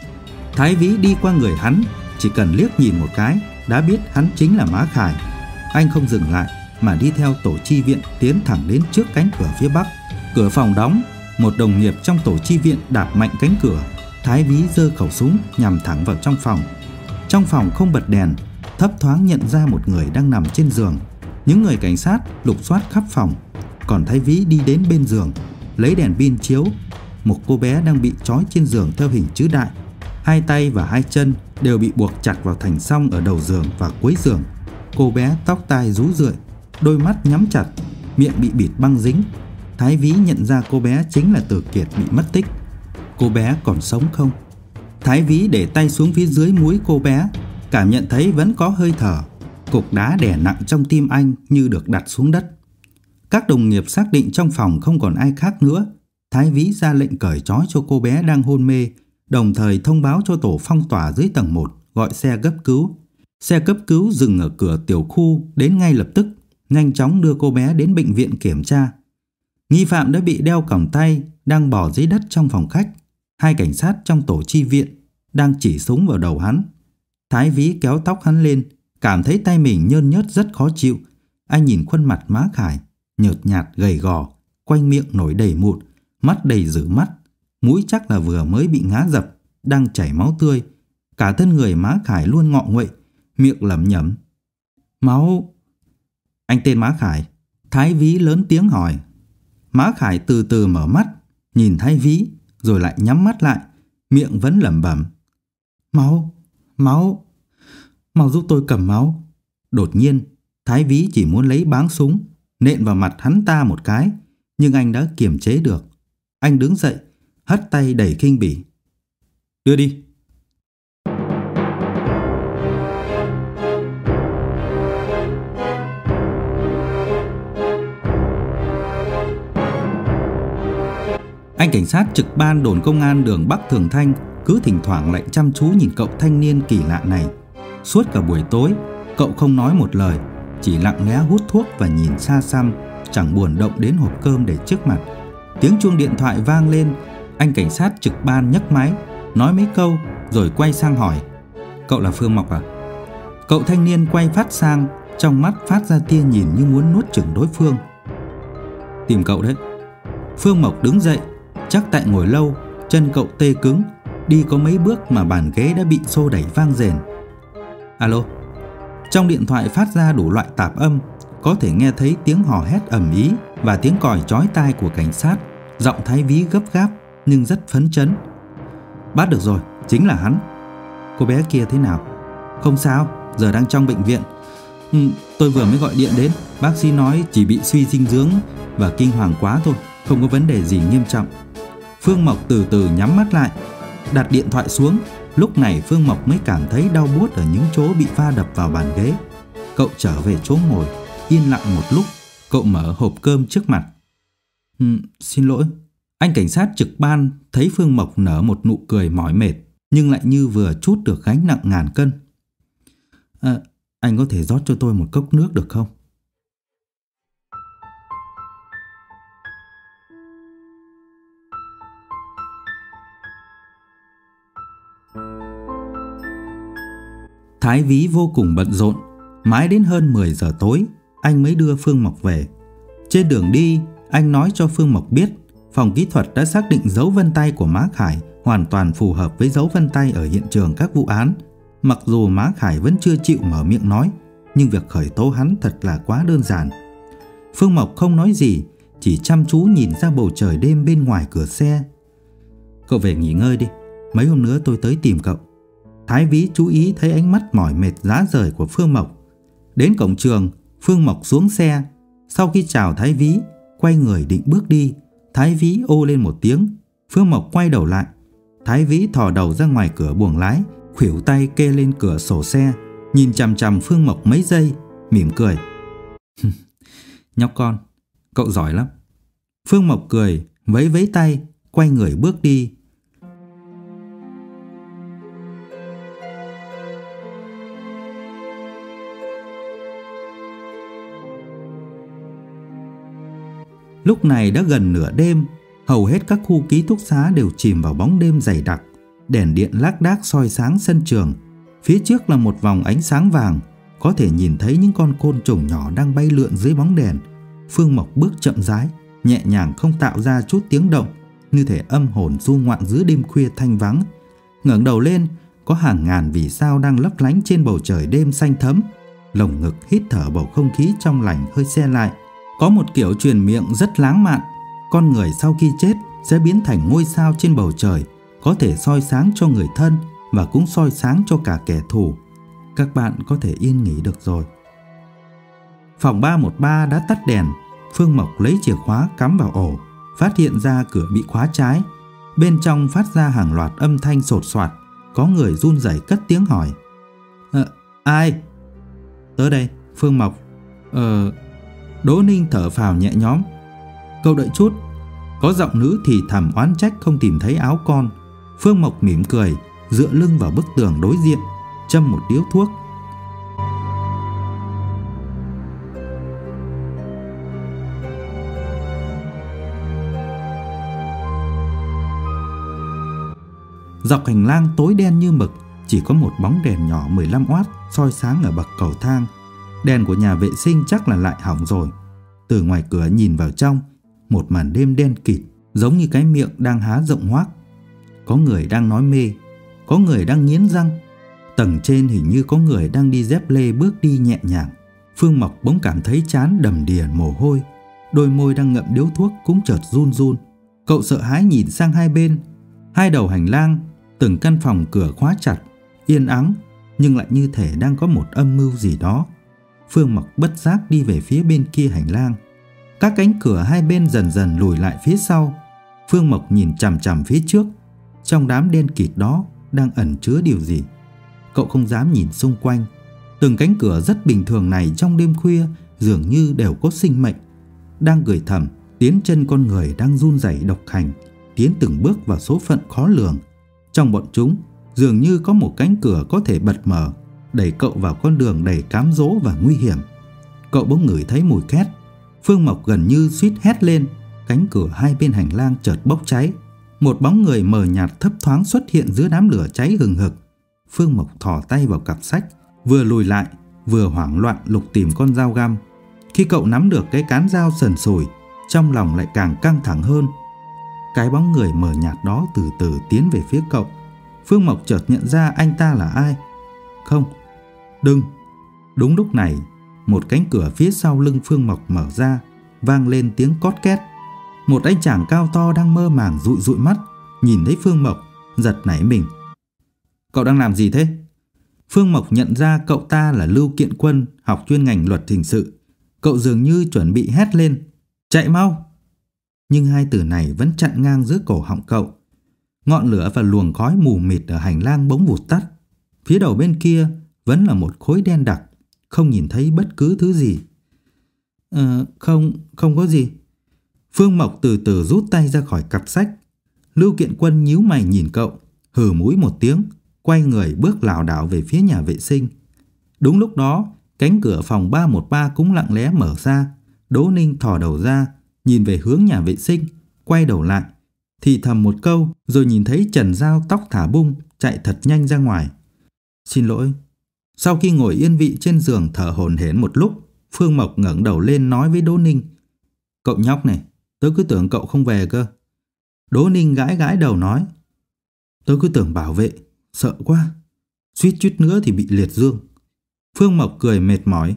Thái Vĩ đi qua người hắn, chỉ cần liếc nhìn một cái đã biết hắn chính là Má Khải. Anh không dừng lại mà đi theo tổ chi viện tiến thẳng đến trước cánh cửa phía bắc. Cửa phòng đóng, một đồng nghiệp trong tổ chi viện đạp mạnh cánh cửa. Thái Vĩ giơ khẩu súng nhằm thẳng vào trong phòng. Trong phòng không bật đèn, thấp thoáng nhận ra một người đang nằm trên giường. Những người cảnh sát lục soát khắp phòng, còn Thái Vĩ đi đến bên giường, lấy đèn pin chiếu. Một cô bé đang bị trói trên giường theo hình chữ đại. Hai tay và hai chân đều bị buộc chặt vào thành song ở đầu giường và cuối giường. Cô bé tóc tai rú rượi, đôi mắt nhắm chặt, miệng bị bịt băng dính. Thái Vĩ nhận ra cô bé chính là Từ Kiệt bị mất tích. Cô bé còn sống không? Thái Vĩ để tay xuống phía dưới múi cô bé, cảm nhận thấy vẫn có hơi thở. Cục đá đè nặng trong tim anh như được đặt xuống đất. Các đồng nghiệp xác định trong phòng không còn ai khác nữa. Thái Vĩ ra lệnh cởi trói cho cô bé đang hôn mê, đồng thời thông báo cho tổ phong tỏa dưới tầng một gọi xe cấp cứu. Xe cấp cứu dừng ở cửa tiểu khu đến ngay lập tức, nhanh chóng đưa cô bé đến bệnh viện kiểm tra. Nghi phạm đã bị đeo còng tay, đang bò dưới đất trong phòng khách. Hai cảnh sát trong tổ chi viện đang chỉ súng vào đầu hắn. Thái Vĩ kéo tóc hắn lên, cảm thấy tay mình nhơn nhớt rất khó chịu. Anh nhìn khuôn mặt Má Khải, nhợt nhạt gầy gò, quanh miệng nổi đầy mụn, mắt đầy dữ mắt, mũi chắc là vừa mới bị ngã dập, đang chảy máu tươi. Cả thân người Má Khải luôn ngọ nguậy, miệng lẩm nhẩm, máu. Anh tên Má Khải? Thái Vĩ lớn tiếng hỏi. Má Khải từ từ mở mắt, nhìn Thái Vĩ, rồi lại nhắm mắt lại, miệng vẫn lẩm bẩm, máu, máu, mau giúp tôi cầm máu. Đột nhiên, Thái Vĩ chỉ muốn lấy báng súng nện vào mặt hắn ta một cái, nhưng anh đã kiềm chế được. Anh đứng dậy, hất tay đầy khinh bỉ, đưa đi. Anh cảnh sát trực ban đồn công an đường Bắc Thường Thanh cứ thỉnh thoảng lại chăm chú nhìn cậu thanh niên kỳ lạ này. Suốt cả buổi tối, cậu không nói một lời, chỉ lặng lẽ hút thuốc và nhìn xa xăm, chẳng buồn động đến hộp cơm để trước mặt. Tiếng chuông điện thoại vang lên, anh cảnh sát trực ban nhấc máy, nói mấy câu rồi quay sang hỏi, cậu là Phương Mộc à? Cậu thanh niên quay phát sang, trong mắt phát ra tia nhìn như muốn nuốt chửng đối phương. Tìm cậu đấy. Phương Mộc đứng dậy, chắc tại ngồi lâu, chân cậu tê cứng, đi có mấy bước mà bàn ghế đã bị xô đẩy vang rền. Alo. Trong điện thoại phát ra đủ loại tạp âm, có thể nghe thấy tiếng hò hét ầm ĩ và tiếng còi chói tai của cảnh sát. Giọng Thái Ví gấp gáp nhưng rất phấn chấn. Bắt được rồi, chính là hắn. Cô bé kia thế nào? Không sao, giờ đang trong bệnh viện. ừ, Tôi vừa mới gọi điện đến. Bác sĩ nói chỉ bị suy dinh dưỡng và kinh hoàng quá thôi, không có vấn đề gì nghiêm trọng. Phương Mộc từ từ nhắm mắt lại, đặt điện thoại xuống. Lúc này Phương Mộc mới cảm thấy đau buốt ở những chỗ bị va đập vào bàn ghế. Cậu trở về chỗ ngồi, yên lặng một lúc. Cậu mở hộp cơm trước mặt. ừ, Xin lỗi. Anh cảnh sát trực ban thấy Phương Mộc nở một nụ cười mỏi mệt, nhưng lại như vừa trút được gánh nặng ngàn cân. à, Anh có thể rót cho tôi một cốc nước được không? Thái Ví vô cùng bận rộn. Mãi đến hơn mười giờ tối anh mới đưa Phương Mộc về. Trên đường đi, anh nói cho Phương Mộc biết phòng kỹ thuật đã xác định dấu vân tay của Má Khải hoàn toàn phù hợp với dấu vân tay ở hiện trường các vụ án. Mặc dù Má Khải vẫn chưa chịu mở miệng nói, nhưng việc khởi tố hắn thật là quá đơn giản. Phương Mộc không nói gì, chỉ chăm chú nhìn ra bầu trời đêm bên ngoài cửa xe. Cậu về nghỉ ngơi đi, mấy hôm nữa tôi tới tìm cậu. Thái Ví chú ý thấy ánh mắt mỏi mệt rã rời của Phương Mộc. Đến cổng trường, Phương Mộc xuống xe. Sau khi chào Thái Ví, quay người định bước đi. Thái Ví ô lên một tiếng. Phương Mộc quay đầu lại. Thái Ví thò đầu ra ngoài cửa buồng lái, khuỷu tay kê lên cửa sổ xe, nhìn chằm chằm Phương Mộc mấy giây, mỉm cười. Nhóc con, cậu giỏi lắm. Phương Mộc cười, vẫy vẫy tay, quay người bước đi. Lúc này đã gần nửa đêm, hầu hết các khu ký túc xá đều chìm vào bóng đêm dày đặc. Đèn điện lác đác soi sáng sân trường. Phía trước là một vòng ánh sáng vàng, có thể nhìn thấy những con côn trùng nhỏ đang bay lượn dưới bóng đèn. Phương Mộc bước chậm rãi, nhẹ nhàng không tạo ra chút tiếng động, như thể âm hồn du ngoạn giữa đêm khuya thanh vắng. Ngẩng đầu lên, có hàng ngàn vì sao đang lấp lánh trên bầu trời đêm xanh thẫm. Lồng ngực hít thở bầu không khí trong lành hơi se lại. Có một kiểu truyền miệng rất lãng mạn, con người sau khi chết sẽ biến thành ngôi sao trên bầu trời, có thể soi sáng cho người thân và cũng soi sáng cho cả kẻ thù. Các bạn có thể yên nghỉ được rồi. Phòng ba một ba đã tắt đèn. Phương Mộc lấy chìa khóa cắm vào ổ, phát hiện ra cửa bị khóa trái. Bên trong phát ra hàng loạt âm thanh sột soạt. Có người run rẩy cất tiếng hỏi. Ờ, ai? Tới đây, Phương Mộc. Ờ... Đỗ Ninh thở phào nhẹ nhõm. Cậu đợi chút. Có giọng nữ thì thầm oán trách không tìm thấy áo con. Phương Mộc mỉm cười, dựa lưng vào bức tường đối diện, châm một điếu thuốc. Dọc hành lang tối đen như mực, chỉ có một bóng đèn nhỏ mười lăm oát soi sáng ở bậc cầu thang. Đèn của nhà vệ sinh chắc là lại hỏng rồi. Từ ngoài cửa nhìn vào trong, một màn đêm đen kịt, giống như cái miệng đang há rộng hoác. Có người đang nói mê, có người đang nghiến răng. Tầng trên hình như có người đang đi dép lê bước đi nhẹ nhàng. Phương Mộc bỗng cảm thấy trán đầm đìa mồ hôi, đôi môi đang ngậm điếu thuốc cũng chợt run run. Cậu sợ hãi nhìn sang hai bên. Hai đầu hành lang, từng căn phòng cửa khóa chặt, yên ắng, nhưng lại như thể đang có một âm mưu gì đó. Phương Mộc bất giác đi về phía bên kia hành lang. Các cánh cửa hai bên dần dần lùi lại phía sau. Phương Mộc nhìn chằm chằm phía trước. Trong đám đen kịt đó đang ẩn chứa điều gì? Cậu không dám nhìn xung quanh. Từng cánh cửa rất bình thường này trong đêm khuya dường như đều có sinh mệnh, đang gửi thầm tiến chân con người đang run rẩy độc hành, tiến từng bước vào số phận khó lường. Trong bọn chúng dường như có một cánh cửa có thể bật mở, đẩy cậu vào con đường đầy cám dỗ và nguy hiểm. Cậu bỗng ngửi thấy mùi khét. Phương Mộc gần như suýt hét lên. Cánh cửa hai bên hành lang chợt bốc cháy. Một bóng người mờ nhạt thấp thoáng xuất hiện giữa đám lửa cháy hừng hực. Phương Mộc thò tay vào cặp sách, vừa lùi lại vừa hoảng loạn lục tìm con dao găm. Khi cậu nắm được cái cán dao sần sùi, trong lòng lại càng căng thẳng hơn. Cái bóng người mờ nhạt đó từ từ tiến về phía cậu. Phương Mộc chợt nhận ra anh ta là ai. Không, đừng. Đúng lúc này, một cánh cửa phía sau lưng Phương Mộc mở ra, vang lên tiếng cót két. Một anh chàng cao to đang mơ màng dụi dụi mắt, nhìn thấy Phương Mộc, giật nảy mình. Cậu đang làm gì thế? Phương Mộc nhận ra cậu ta là Lưu Kiện Quân, học chuyên ngành luật hình sự. Cậu dường như chuẩn bị hét lên, chạy mau! Nhưng hai từ này vẫn chặn ngang giữa cổ họng cậu. Ngọn lửa và luồng khói mù mịt ở hành lang bỗng vụt tắt. Phía đầu bên kia vẫn là một khối đen đặc, không nhìn thấy bất cứ thứ gì. Ờ, không, không có gì. Phương Mộc từ từ rút tay ra khỏi cặp sách. Lưu Kiện Quân nhíu mày nhìn cậu, hừ mũi một tiếng, quay người bước lảo đảo về phía nhà vệ sinh. Đúng lúc đó, cánh cửa phòng ba một ba cũng lặng lẽ mở ra. Đỗ Ninh thò đầu ra, nhìn về hướng nhà vệ sinh, quay đầu lại, thì thầm một câu, rồi nhìn thấy Trần Giao tóc thả bung chạy thật nhanh ra ngoài. Xin lỗi. Sau khi ngồi yên vị trên giường thở hổn hển một lúc, Phương Mộc ngẩng đầu lên nói với Đỗ Ninh, cậu nhóc này, tớ cứ tưởng cậu không về cơ. Đỗ Ninh gãi gãi đầu nói, tớ cứ tưởng bảo vệ, sợ quá, suýt chút nữa thì bị liệt dương. Phương Mộc cười mệt mỏi.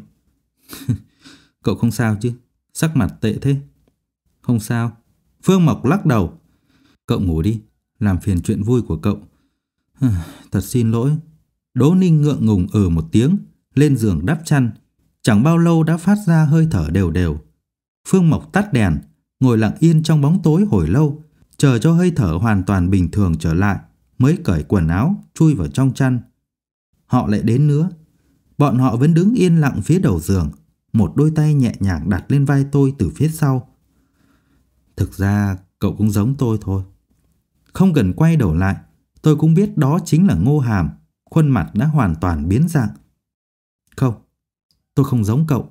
Cậu không sao chứ? Sắc mặt tệ thế. Không sao. Phương Mộc lắc đầu. Cậu ngủ đi, làm phiền chuyện vui của cậu. Thật xin lỗi. Đỗ Ninh ngượng ngùng ừ một tiếng, lên giường đắp chăn. Chẳng bao lâu đã phát ra hơi thở đều đều. Phương Mộc tắt đèn, ngồi lặng yên trong bóng tối hồi lâu, chờ cho hơi thở hoàn toàn bình thường trở lại, mới cởi quần áo, chui vào trong chăn. Họ lại đến nữa. Bọn họ vẫn đứng yên lặng phía đầu giường, một đôi tay nhẹ nhàng đặt lên vai tôi từ phía sau. Thực ra cậu cũng giống tôi thôi. Không cần quay đầu lại, tôi cũng biết đó chính là Ngô Hàm. Khuôn mặt đã hoàn toàn biến dạng. Không, tôi không giống cậu.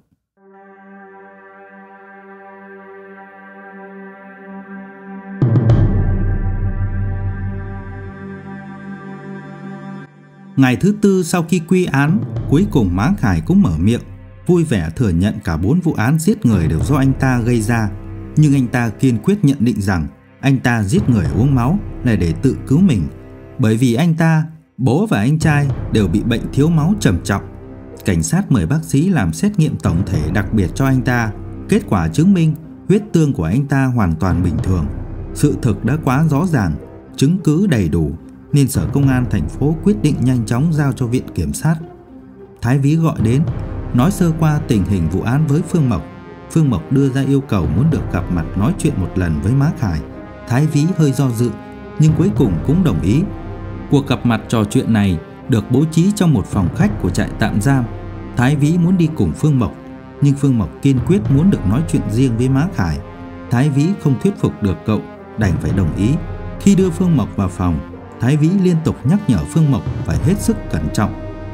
Ngày thứ tư sau khi quy án, cuối cùng Mã Khải cũng mở miệng, vui vẻ thừa nhận cả bốn vụ án giết người đều do anh ta gây ra. Nhưng anh ta kiên quyết nhận định rằng anh ta giết người uống máu là để tự cứu mình. Bởi vì anh ta, bố và anh trai đều bị bệnh thiếu máu trầm trọng. Cảnh sát mời bác sĩ làm xét nghiệm tổng thể đặc biệt cho anh ta. Kết quả chứng minh huyết tương của anh ta hoàn toàn bình thường. Sự thực đã quá rõ ràng, chứng cứ đầy đủ, nên Sở Công an thành phố quyết định nhanh chóng giao cho Viện Kiểm sát. Thái Vĩ gọi đến, nói sơ qua tình hình vụ án với Phương Mộc. Phương Mộc đưa ra yêu cầu muốn được gặp mặt nói chuyện một lần với Mã Khải. Thái Vĩ hơi do dự, nhưng cuối cùng cũng đồng ý. Cuộc gặp mặt trò chuyện này được bố trí trong một phòng khách của trại tạm giam. Thái Vĩ muốn đi cùng Phương Mộc, nhưng Phương Mộc kiên quyết muốn được nói chuyện riêng với Mã Khải. Thái Vĩ không thuyết phục được cậu, đành phải đồng ý. Khi đưa Phương Mộc vào phòng, Thái Vĩ liên tục nhắc nhở Phương Mộc phải hết sức cẩn trọng.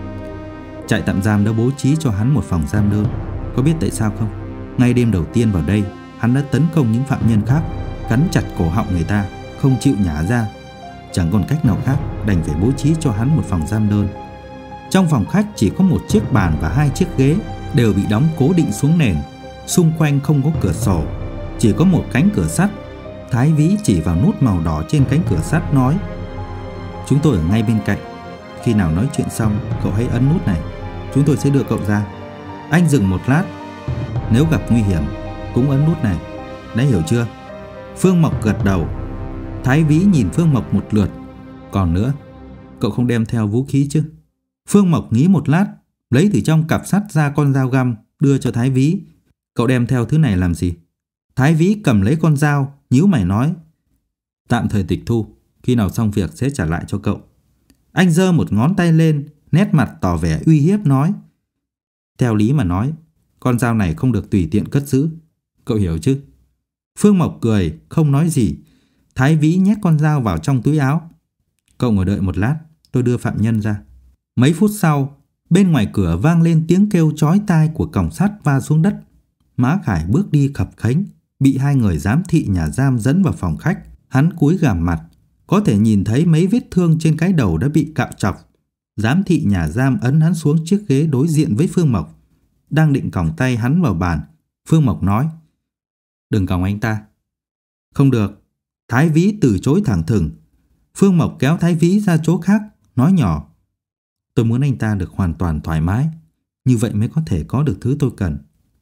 Trại tạm giam đã bố trí cho hắn một phòng giam đơn. Có biết tại sao không? Ngay đêm đầu tiên vào đây, hắn đã tấn công những phạm nhân khác, cắn chặt cổ họng người ta, không chịu nhả ra. Chẳng còn cách nào khác, đành phải bố trí cho hắn một phòng giam đơn. Trong phòng khách chỉ có một chiếc bàn và hai chiếc ghế, đều bị đóng cố định xuống nền. Xung quanh không có cửa sổ, chỉ có một cánh cửa sắt. Thái Vĩ chỉ vào nút màu đỏ trên cánh cửa sắt nói, chúng tôi ở ngay bên cạnh. Khi nào nói chuyện xong, cậu hãy ấn nút này, chúng tôi sẽ đưa cậu ra. Anh dừng một lát, nếu gặp nguy hiểm cũng ấn nút này, đã hiểu chưa? Phương Mộc gật đầu. Thái Vĩ nhìn Phương Mộc một lượt. Còn nữa, cậu không đem theo vũ khí chứ? Phương Mộc nghĩ một lát, lấy từ trong cặp sắt ra con dao găm, đưa cho Thái Vĩ. Cậu đem theo thứ này làm gì? Thái Vĩ cầm lấy con dao, nhíu mày nói, tạm thời tịch thu, khi nào xong việc sẽ trả lại cho cậu. Anh giơ một ngón tay lên, nét mặt tỏ vẻ uy hiếp nói, theo lý mà nói, con dao này không được tùy tiện cất giữ, cậu hiểu chứ? Phương Mộc cười, không nói gì. Thái Vĩ nhét con dao vào trong túi áo. Cậu ngồi đợi một lát, tôi đưa phạm nhân ra. Mấy phút sau, bên ngoài cửa vang lên tiếng kêu chói tai của còng sắt va xuống đất. Mã Khải bước đi khập khánh, bị hai người giám thị nhà giam dẫn vào phòng khách. Hắn cúi gằm mặt, có thể nhìn thấy mấy vết thương trên cái đầu đã bị cạo chọc. Giám thị nhà giam ấn hắn xuống chiếc ghế đối diện với Phương Mộc. Đang định còng tay hắn vào bàn, Phương Mộc nói, đừng còng anh ta. Không được. Thái Vĩ từ chối thẳng thừng. Phương Mộc kéo Thái Vĩ ra chỗ khác, nói nhỏ, tôi muốn anh ta được hoàn toàn thoải mái. Như vậy mới có thể có được thứ tôi cần.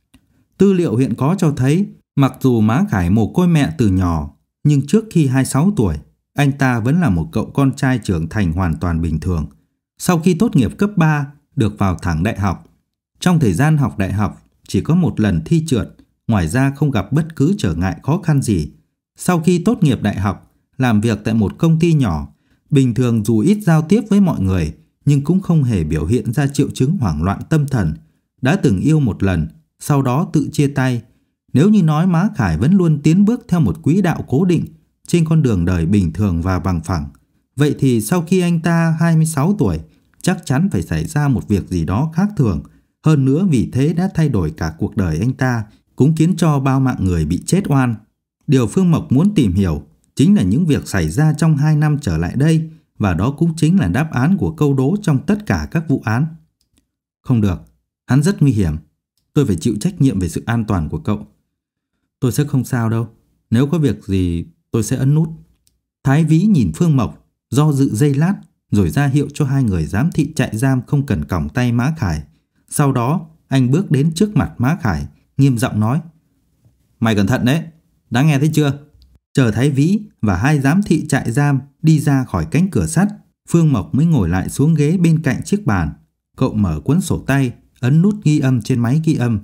Tư liệu hiện có cho thấy, mặc dù Má Khải mồ côi mẹ từ nhỏ, nhưng trước khi hai mươi sáu tuổi, anh ta vẫn là một cậu con trai trưởng thành hoàn toàn bình thường. Sau khi tốt nghiệp cấp ba, được vào thẳng đại học. Trong thời gian học đại học, chỉ có một lần thi trượt, ngoài ra không gặp bất cứ trở ngại khó khăn gì. Sau khi tốt nghiệp đại học, làm việc tại một công ty nhỏ, bình thường dù ít giao tiếp với mọi người, nhưng cũng không hề biểu hiện ra triệu chứng hoảng loạn tâm thần. Đã từng yêu một lần, sau đó tự chia tay. Nếu như nói Má Khải vẫn luôn tiến bước theo một quỹ đạo cố định trên con đường đời bình thường và bằng phẳng, vậy thì sau khi anh ta hai mươi sáu tuổi, chắc chắn phải xảy ra một việc gì đó khác thường. Hơn nữa vì thế đã thay đổi cả cuộc đời anh ta, cũng khiến cho bao mạng người bị chết oan. Điều Phương Mộc muốn tìm hiểu chính là những việc xảy ra trong hai năm trở lại đây, và đó cũng chính là đáp án của câu đố trong tất cả các vụ án. Không được, hắn rất nguy hiểm. Tôi phải chịu trách nhiệm về sự an toàn của cậu. Tôi sẽ không sao đâu. Nếu có việc gì tôi sẽ ấn nút. Thái Vĩ nhìn Phương Mộc, do dự giây lát, rồi ra hiệu cho hai người giám thị trại giam không cần còng tay Má Khải. Sau đó anh bước đến trước mặt Má Khải, nghiêm giọng nói: Mày cẩn thận đấy, đã nghe thấy chưa? Chờ Thái Vĩ và hai giám thị trại giam đi ra khỏi cánh cửa sắt, Phương Mộc mới ngồi lại xuống ghế bên cạnh chiếc bàn. Cậu mở cuốn sổ tay, ấn nút ghi âm trên máy ghi âm.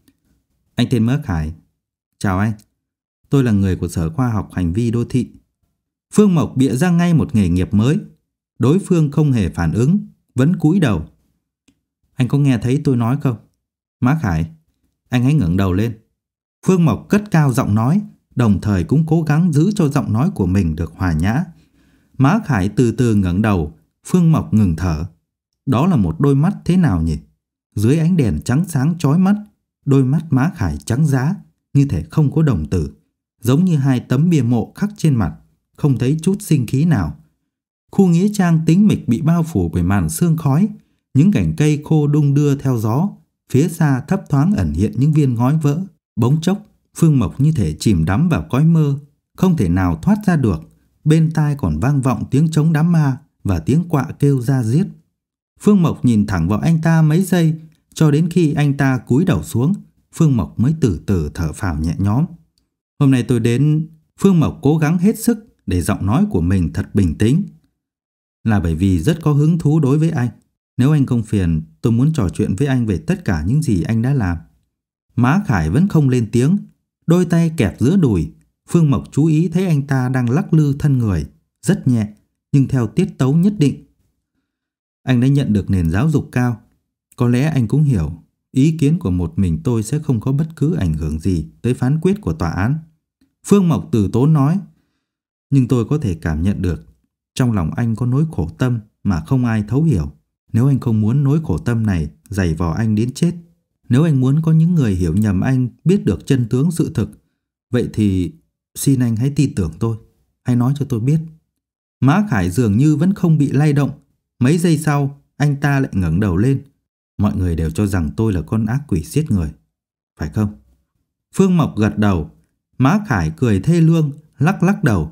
Anh tên Má Khải. Chào anh, tôi là người của Sở Khoa học Hành vi Đô thị. Phương Mộc bịa ra ngay một nghề nghiệp mới. Đối phương không hề phản ứng, vẫn cúi đầu. Anh có nghe thấy tôi nói không? Má Khải, anh hãy ngẩng đầu lên. Phương Mộc cất cao giọng nói, đồng thời cũng cố gắng giữ cho giọng nói của mình được hòa nhã. Má Khải từ từ ngẩng đầu. Phương Mộc ngừng thở. Đó là một đôi mắt thế nào nhỉ? Dưới ánh đèn trắng sáng chói mắt, đôi mắt Má Khải trắng giá, như thể không có đồng tử, giống như hai tấm bia mộ khắc trên mặt, không thấy chút sinh khí nào. Khu nghĩa trang tĩnh mịch bị bao phủ bởi màn sương khói, những cành cây khô đung đưa theo gió, phía xa thấp thoáng ẩn hiện những viên ngói vỡ. Bỗng chốc, Phương Mộc như thể chìm đắm vào cõi mơ, không thể nào thoát ra được. Bên tai còn vang vọng tiếng trống đám ma và tiếng quạ kêu ra giết. Phương Mộc nhìn thẳng vào anh ta mấy giây, cho đến khi anh ta cúi đầu xuống, Phương Mộc mới từ từ thở phào nhẹ nhõm. Hôm nay tôi đến, Phương Mộc cố gắng hết sức để giọng nói của mình thật bình tĩnh, là bởi vì rất có hứng thú đối với anh. Nếu anh không phiền, tôi muốn trò chuyện với anh về tất cả những gì anh đã làm. Má Khải vẫn không lên tiếng, đôi tay kẹp giữa đùi. Phương Mộc chú ý thấy anh ta đang lắc lư thân người, rất nhẹ, nhưng theo tiết tấu nhất định. Anh đã nhận được nền giáo dục cao. Có lẽ anh cũng hiểu, ý kiến của một mình tôi sẽ không có bất cứ ảnh hưởng gì tới phán quyết của tòa án. Phương Mộc từ tốn nói. Nhưng tôi có thể cảm nhận được trong lòng anh có nỗi khổ tâm mà không ai thấu hiểu. Nếu anh không muốn nỗi khổ tâm này dày vò anh đến chết, nếu anh muốn có những người hiểu nhầm anh biết được chân tướng sự thực, vậy thì xin anh hãy tin tưởng tôi, hãy nói cho tôi biết. Má Khải dường như vẫn không bị lay động. Mấy giây sau, anh ta lại ngẩng đầu lên. Mọi người đều cho rằng tôi là con ác quỷ giết người, phải không? Phương Mộc gật đầu. Má Khải cười thê lương, lắc lắc đầu.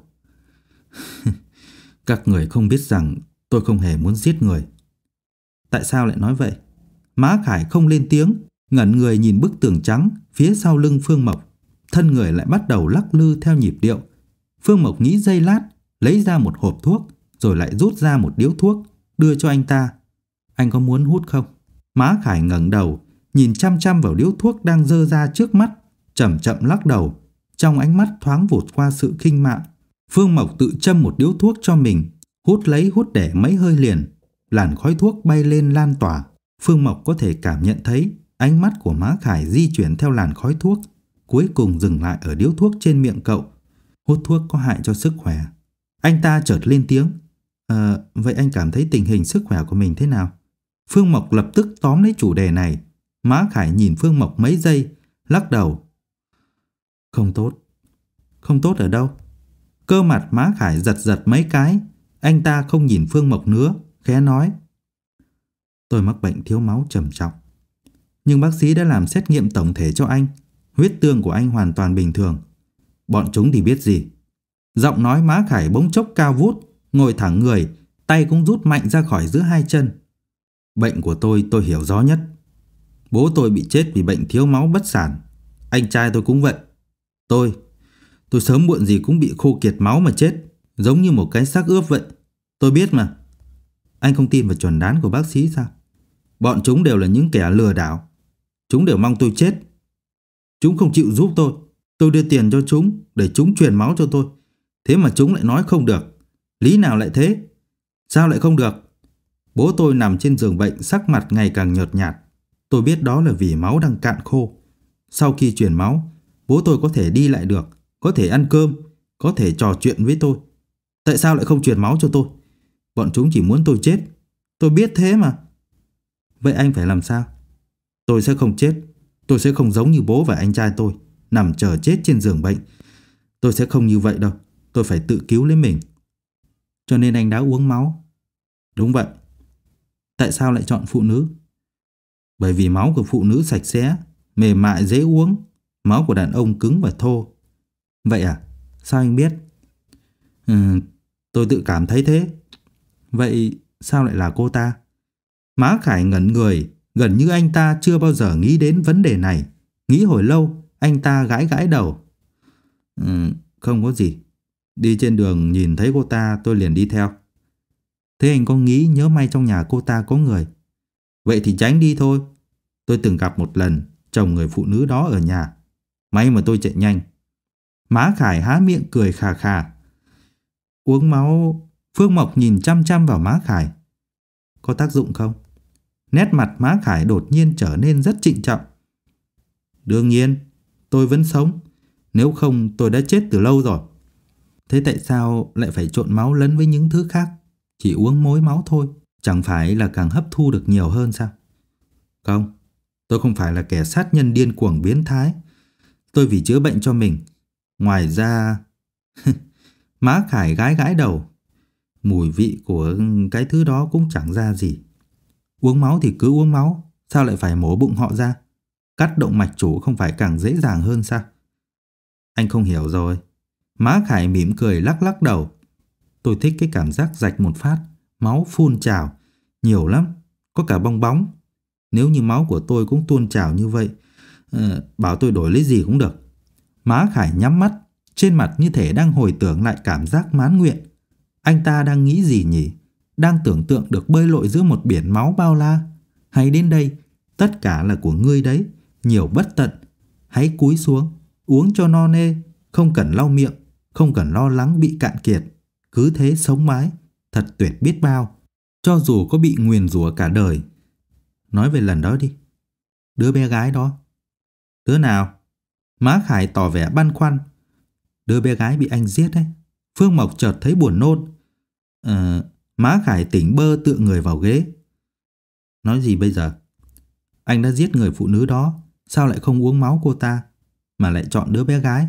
Các người không biết rằng tôi không hề muốn giết người. Tại sao lại nói vậy? Má Khải không lên tiếng, ngẩn người nhìn bức tường trắng phía sau lưng Phương Mộc. Thân người lại bắt đầu lắc lư theo nhịp điệu. Phương Mộc nghĩ giây lát, lấy ra một hộp thuốc, rồi lại rút ra một điếu thuốc, đưa cho anh ta. Anh có muốn hút không? Má Khải ngẩng đầu, nhìn chăm chăm vào điếu thuốc đang dơ ra trước mắt, chậm chậm lắc đầu. Trong ánh mắt thoáng vụt qua sự khinh mạn. Phương Mộc tự châm một điếu thuốc cho mình, hút lấy hút để mấy hơi liền. Làn khói thuốc bay lên lan tỏa. Phương Mộc có thể cảm nhận thấy ánh mắt của Má Khải di chuyển theo làn khói thuốc, cuối cùng dừng lại ở điếu thuốc trên miệng cậu. Hút thuốc có hại cho sức khỏe. Anh ta chợt lên tiếng. À, vậy anh cảm thấy tình hình sức khỏe của mình thế nào? Phương Mộc lập tức tóm lấy chủ đề này. Má Khải nhìn Phương Mộc mấy giây, lắc đầu. Không tốt. Không tốt ở đâu? Cơ mặt Má Khải giật giật mấy cái. Anh ta không nhìn Phương Mộc nữa, khẽ nói. Tôi mắc bệnh thiếu máu trầm trọng. Nhưng bác sĩ đã làm xét nghiệm tổng thể cho anh. Huyết tương của anh hoàn toàn bình thường. Bọn chúng thì biết gì? Giọng nói Má Khải bỗng chốc cao vút, ngồi thẳng người, tay cũng rút mạnh ra khỏi giữa hai chân. Bệnh của tôi tôi hiểu rõ nhất. Bố tôi bị chết vì bệnh thiếu máu bất sản. Anh trai tôi cũng vậy. Tôi, tôi sớm muộn gì cũng bị khô kiệt máu mà chết, giống như một cái xác ướp vậy. Tôi biết mà. Anh không tin vào chuẩn đoán của bác sĩ sao? Bọn chúng đều là những kẻ lừa đảo. Chúng đều mong tôi chết. Chúng không chịu giúp tôi. Tôi đưa tiền cho chúng để chúng truyền máu cho tôi. Thế mà chúng lại nói không được. Lý nào lại thế? Sao lại không được? Bố tôi nằm trên giường bệnh, sắc mặt ngày càng nhợt nhạt. Tôi biết đó là vì máu đang cạn khô. Sau khi truyền máu, bố tôi có thể đi lại được, có thể ăn cơm, có thể trò chuyện với tôi. Tại sao lại không truyền máu cho tôi? Bọn chúng chỉ muốn tôi chết. Tôi biết thế mà. Vậy anh phải làm sao? Tôi sẽ không chết. Tôi sẽ không giống như bố và anh trai tôi, nằm chờ chết trên giường bệnh. Tôi sẽ không như vậy đâu. Tôi phải tự cứu lấy mình. Cho nên anh đã uống máu. Đúng vậy. Tại sao lại chọn phụ nữ? Bởi vì máu của phụ nữ sạch sẽ, mềm mại, dễ uống. Máu của đàn ông cứng và thô. Vậy à? Sao anh biết? Ừ, tôi tự cảm thấy thế. Vậy sao lại là cô ta? Má Khải ngẩn người, gần như anh ta chưa bao giờ nghĩ đến vấn đề này. Nghĩ hồi lâu, anh ta gãi gãi đầu. Ừ, không có gì. Đi trên đường nhìn thấy cô ta tôi liền đi theo. Thế anh có nghĩ nhớ may trong nhà cô ta có người? Vậy thì tránh đi thôi. Tôi từng gặp một lần chồng người phụ nữ đó ở nhà. May mà tôi chạy nhanh. Má Khải há miệng cười khà khà. Uống máu... Phương Mộc nhìn chăm chăm vào má Khải. Có tác dụng không? Nét mặt má Khải đột nhiên trở nên rất trịnh trọng. Đương nhiên, tôi vẫn sống. Nếu không tôi đã chết từ lâu rồi. Thế tại sao lại phải trộn máu lẫn với những thứ khác? Chỉ uống mối máu thôi, chẳng phải là càng hấp thu được nhiều hơn sao? Không, tôi không phải là kẻ sát nhân điên cuồng biến thái. Tôi vì chữa bệnh cho mình. Ngoài ra... Má Khải gãi gãi đầu. Mùi vị của cái thứ đó cũng chẳng ra gì. Uống máu thì cứ uống máu. Sao lại phải mổ bụng họ ra? Cắt động mạch chủ không phải càng dễ dàng hơn sao? Anh không hiểu rồi. Má Khải mỉm cười lắc lắc đầu. Tôi thích cái cảm giác rạch một phát, máu phun trào. Nhiều lắm, có cả bong bóng. Nếu như máu của tôi cũng tuôn trào như vậy, uh, bảo tôi đổi lấy gì cũng được. Má Khải nhắm mắt, trên mặt như thể đang hồi tưởng lại cảm giác mãn nguyện. Anh ta đang nghĩ gì nhỉ? Đang tưởng tượng được bơi lội giữa một biển máu bao la. Hay đến đây, tất cả là của ngươi đấy, nhiều bất tận. Hãy cúi xuống, uống cho no nê, không cần lau miệng, không cần lo lắng bị cạn kiệt. Cứ thế sống mãi, thật tuyệt biết bao. Cho dù có bị nguyền rủa cả đời. Nói về lần đó đi. Đứa bé gái đó. Đứa nào? Má Khải tỏ vẻ băn khoăn. Đứa bé gái bị anh giết đấy. Phương Mộc chợt thấy buồn nôn. Ờ, má Khải tỉnh bơ tựa người vào ghế. Nói gì bây giờ? Anh đã giết người phụ nữ đó, sao lại không uống máu cô ta, mà lại chọn đứa bé gái?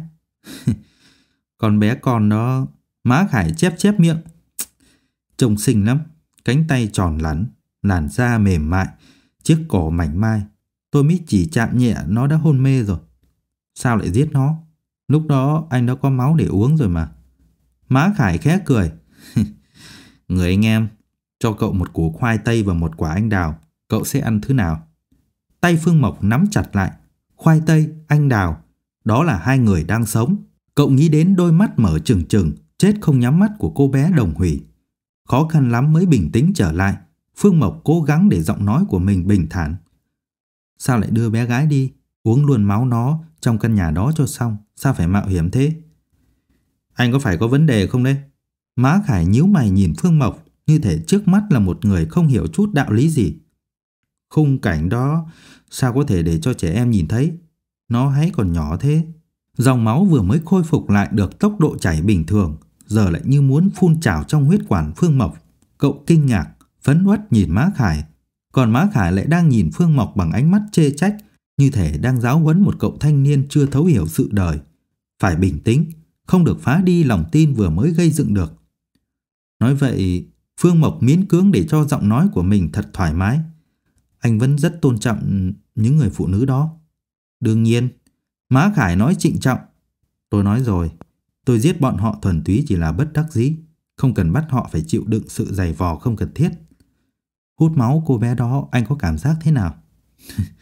Con bé con đó... Má Khải chép chép miệng. Trông xinh lắm. Cánh tay tròn lắn, làn da mềm mại, chiếc cổ mảnh mai. Tôi mới chỉ chạm nhẹ nó đã hôn mê rồi. Sao lại giết nó? Lúc đó anh đã có máu để uống rồi mà. Má Khải khẽ cười. Người anh em, cho cậu một củ khoai tây và một quả anh đào. Cậu sẽ ăn thứ nào? Tay Phương Mộc nắm chặt lại. Khoai tây, anh đào, đó là hai người đang sống. Cậu nghĩ đến đôi mắt mở trừng trừng, chết không nhắm mắt của cô bé Đồng Hủy. Khó khăn lắm mới bình tĩnh trở lại. Phương Mộc cố gắng để giọng nói của mình bình thản. Sao lại đưa bé gái đi? Uống luôn máu nó trong căn nhà đó cho xong. Sao phải mạo hiểm thế? Anh có phải có vấn đề không đấy? Má Khải nhíu mày nhìn Phương Mộc, như thể trước mắt là một người không hiểu chút đạo lý gì. Khung cảnh đó sao có thể để cho trẻ em nhìn thấy? Nó hãy còn nhỏ thế. Dòng máu vừa mới khôi phục lại được tốc độ chảy bình thường, giờ lại như muốn phun trào trong huyết quản Phương Mộc. Cậu kinh ngạc, phấn uất nhìn má Khải, còn má Khải lại đang nhìn Phương Mộc bằng ánh mắt chê trách, như thể đang giáo huấn một cậu thanh niên chưa thấu hiểu sự đời. Phải bình tĩnh, không được phá đi lòng tin vừa mới gây dựng được. Nói vậy, Phương Mộc miễn cưỡng để cho giọng nói của mình thật thoải mái. Anh vẫn rất tôn trọng những người phụ nữ đó. Đương nhiên, má Khải nói trịnh trọng. Tôi nói rồi, tôi giết bọn họ thuần túy chỉ là bất đắc dĩ, không cần bắt họ phải chịu đựng sự dày vò không cần thiết. Hút máu cô bé đó anh có cảm giác thế nào?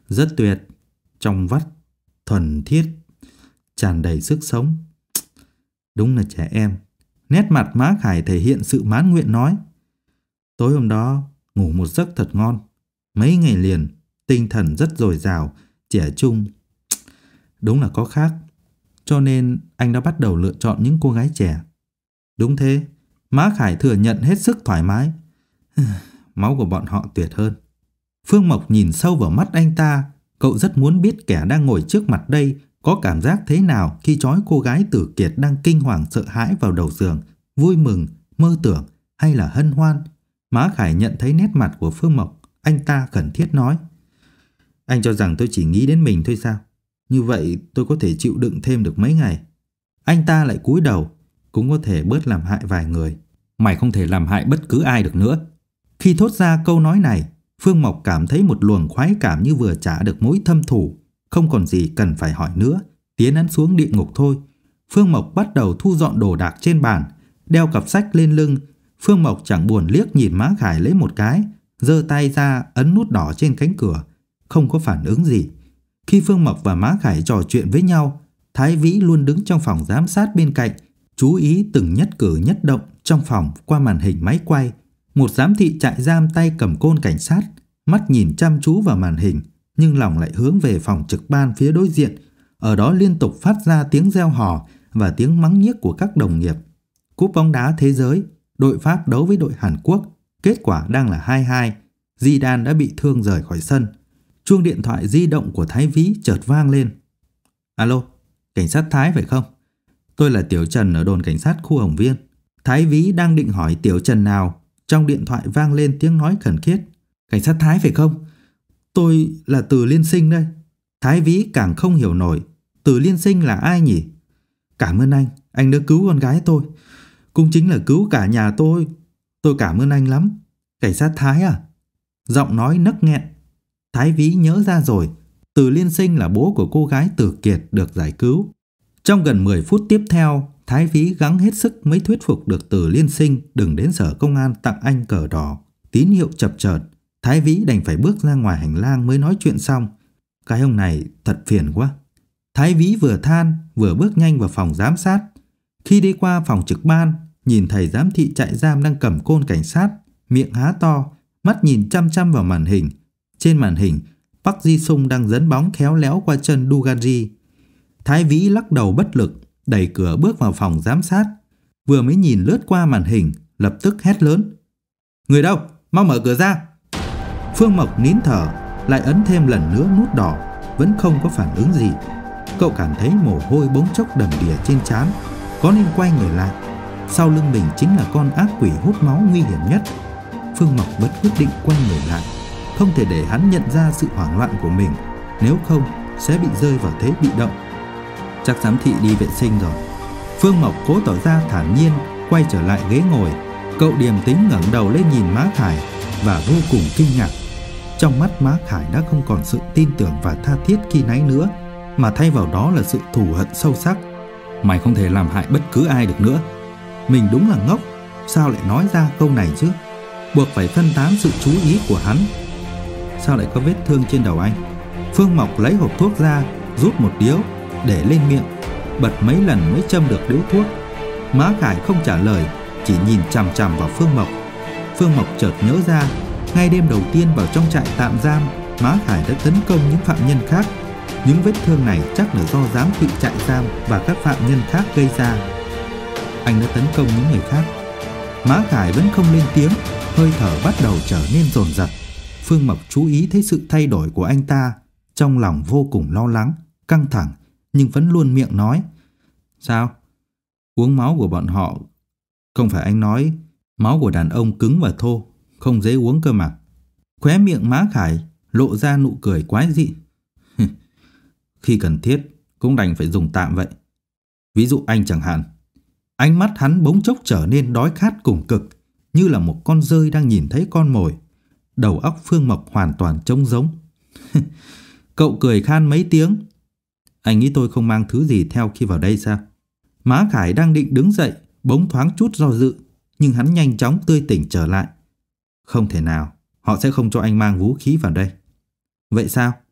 Rất tuyệt, trong vắt, thuần thiết, tràn đầy sức sống. Đúng là trẻ em. Nét mặt Mã Khải thể hiện sự mãn nguyện nói. Tối hôm đó ngủ một giấc thật ngon. Mấy ngày liền, tinh thần rất dồi dào, trẻ trung. Đúng là có khác. Cho nên anh đã bắt đầu lựa chọn những cô gái trẻ. Đúng thế, Mã Khải thừa nhận hết sức thoải mái. Máu của bọn họ tuyệt hơn. Phương Mộc nhìn sâu vào mắt anh ta. Cậu rất muốn biết kẻ đang ngồi trước mặt đây có cảm giác thế nào khi trói cô gái tử kiệt đang kinh hoàng sợ hãi vào đầu giường, vui mừng, mơ tưởng hay là hân hoan. Mã Khải nhận thấy nét mặt của Phương Mộc, anh ta khẩn thiết nói. Anh cho rằng tôi chỉ nghĩ đến mình thôi sao? Như vậy tôi có thể chịu đựng thêm được mấy ngày. Anh ta lại cúi đầu, cũng có thể bớt làm hại vài người. Mày không thể làm hại bất cứ ai được nữa. Khi thốt ra câu nói này, Phương Mộc cảm thấy một luồng khoái cảm như vừa trả được mối thâm thù. Không còn gì cần phải hỏi nữa, tiến hắn xuống địa ngục thôi. Phương Mộc bắt đầu thu dọn đồ đạc trên bàn, đeo cặp sách lên lưng. Phương Mộc chẳng buồn liếc nhìn Mã Khải lấy một cái, giơ tay ra ấn nút đỏ trên cánh cửa. Không có phản ứng gì. Khi Phương Mộc và Mã Khải trò chuyện với nhau, Thái Vĩ luôn đứng trong phòng giám sát bên cạnh, chú ý từng nhất cử nhất động trong phòng qua màn hình máy quay. Một giám thị trại giam tay cầm côn cảnh sát, mắt nhìn chăm chú vào màn hình, nhưng lòng lại hướng về phòng trực ban phía đối diện. Ở đó liên tục phát ra tiếng reo hò và tiếng mắng nhiếc của các đồng nghiệp. Cúp bóng đá thế giới, đội Pháp đấu với đội Hàn Quốc, kết quả đang là hai hai. Zidane đã bị thương rời khỏi sân. Chuông điện thoại di động của Thái Vĩ chợt vang lên. Alo, cảnh sát Thái phải không? Tôi là Tiểu Trần ở đồn cảnh sát khu Hồng Viên. Thái Vĩ đang định hỏi Tiểu Trần nào, trong điện thoại vang lên tiếng nói khẩn thiết. Cảnh sát Thái phải không? Tôi là Từ Liên Sinh đây. Thái Vĩ càng không hiểu nổi. Từ Liên Sinh là ai nhỉ? Cảm ơn anh, anh đã cứu con gái tôi. Cũng chính là cứu cả nhà tôi. Tôi cảm ơn anh lắm. Cảnh sát Thái à? Giọng nói nấc nghẹn. Thái Vĩ nhớ ra rồi. Từ Liên Sinh là bố của cô gái Tử Kiệt được giải cứu. Trong gần mười phút tiếp theo, Thái Vĩ gắng hết sức mới thuyết phục được Từ Liên Sinh đừng đến sở công an tặng anh cờ đỏ. Tín hiệu chập chờn, Thái Vĩ đành phải bước ra ngoài hành lang mới nói chuyện xong. Cái ông này thật phiền quá. Thái Vĩ vừa than vừa bước nhanh vào phòng giám sát. Khi đi qua phòng trực ban, nhìn thầy giám thị trại giam đang cầm côn cảnh sát, miệng há to, mắt nhìn chăm chăm vào màn hình. Trên màn hình, Park Ji-sung đang dẫn bóng khéo léo qua chân Dugaji. Thái Vĩ lắc đầu bất lực, đẩy cửa bước vào phòng giám sát. Vừa mới nhìn lướt qua màn hình, lập tức hét lớn. Người đâu? Mau mở cửa ra! Phương Mộc nín thở, lại ấn thêm lần nữa nút đỏ, vẫn không có phản ứng gì. Cậu cảm thấy mồ hôi bỗng chốc đầm đìa trên trán, có nên quay người lại. Sau lưng mình chính là con ác quỷ hút máu nguy hiểm nhất. Phương Mộc vẫn quyết định quay người lại, không thể để hắn nhận ra sự hoảng loạn của mình, nếu không sẽ bị rơi vào thế bị động. Chắc giám thị đi vệ sinh rồi. Phương Mộc cố tỏ ra thản nhiên, quay trở lại ghế ngồi. Cậu điềm tĩnh ngẩng đầu lên nhìn Mã Khải và vô cùng kinh ngạc. Trong mắt Mã Khải đã không còn sự tin tưởng và tha thiết khi nãy nữa, mà thay vào đó là sự thù hận sâu sắc. Mày không thể làm hại bất cứ ai được nữa. Mình đúng là ngốc, sao lại nói ra câu này chứ? Buộc phải phân tán sự chú ý của hắn. Sao lại có vết thương trên đầu anh? Phương Mộc lấy hộp thuốc ra, rút một điếu, để lên miệng, bật mấy lần mới châm được điếu thuốc. Mã Khải không trả lời, chỉ nhìn chằm chằm vào Phương Mộc. Phương Mộc chợt nhớ ra, ngay đêm đầu tiên vào trong trại tạm giam, Mã Khải đã tấn công những phạm nhân khác. Những vết thương này chắc là do giám thị trại giam và các phạm nhân khác gây ra. Anh đã tấn công những người khác. Mã Khải vẫn không lên tiếng, hơi thở bắt đầu trở nên dồn dập. Phương Mộc chú ý thấy sự thay đổi của anh ta, trong lòng vô cùng lo lắng, căng thẳng, nhưng vẫn luôn miệng nói. Sao? Uống máu của bọn họ. Không phải anh nói máu của đàn ông cứng và thô, không dễ uống cơ mà. Khóe miệng Mã Khải lộ ra nụ cười quái dị. Khi cần thiết cũng đành phải dùng tạm vậy. Ví dụ anh chẳng hạn. Ánh mắt hắn bỗng chốc trở nên đói khát cùng cực, như là một con dơi đang nhìn thấy con mồi. Đầu óc Phương Mộc hoàn toàn trống rỗng. Cậu cười khan mấy tiếng. Anh nghĩ tôi không mang thứ gì theo khi vào đây sao? Mã Khải đang định đứng dậy, bỗng thoáng chút do dự, nhưng hắn nhanh chóng tươi tỉnh trở lại. Không thể nào, họ sẽ không cho anh mang vũ khí vào đây. Vậy sao?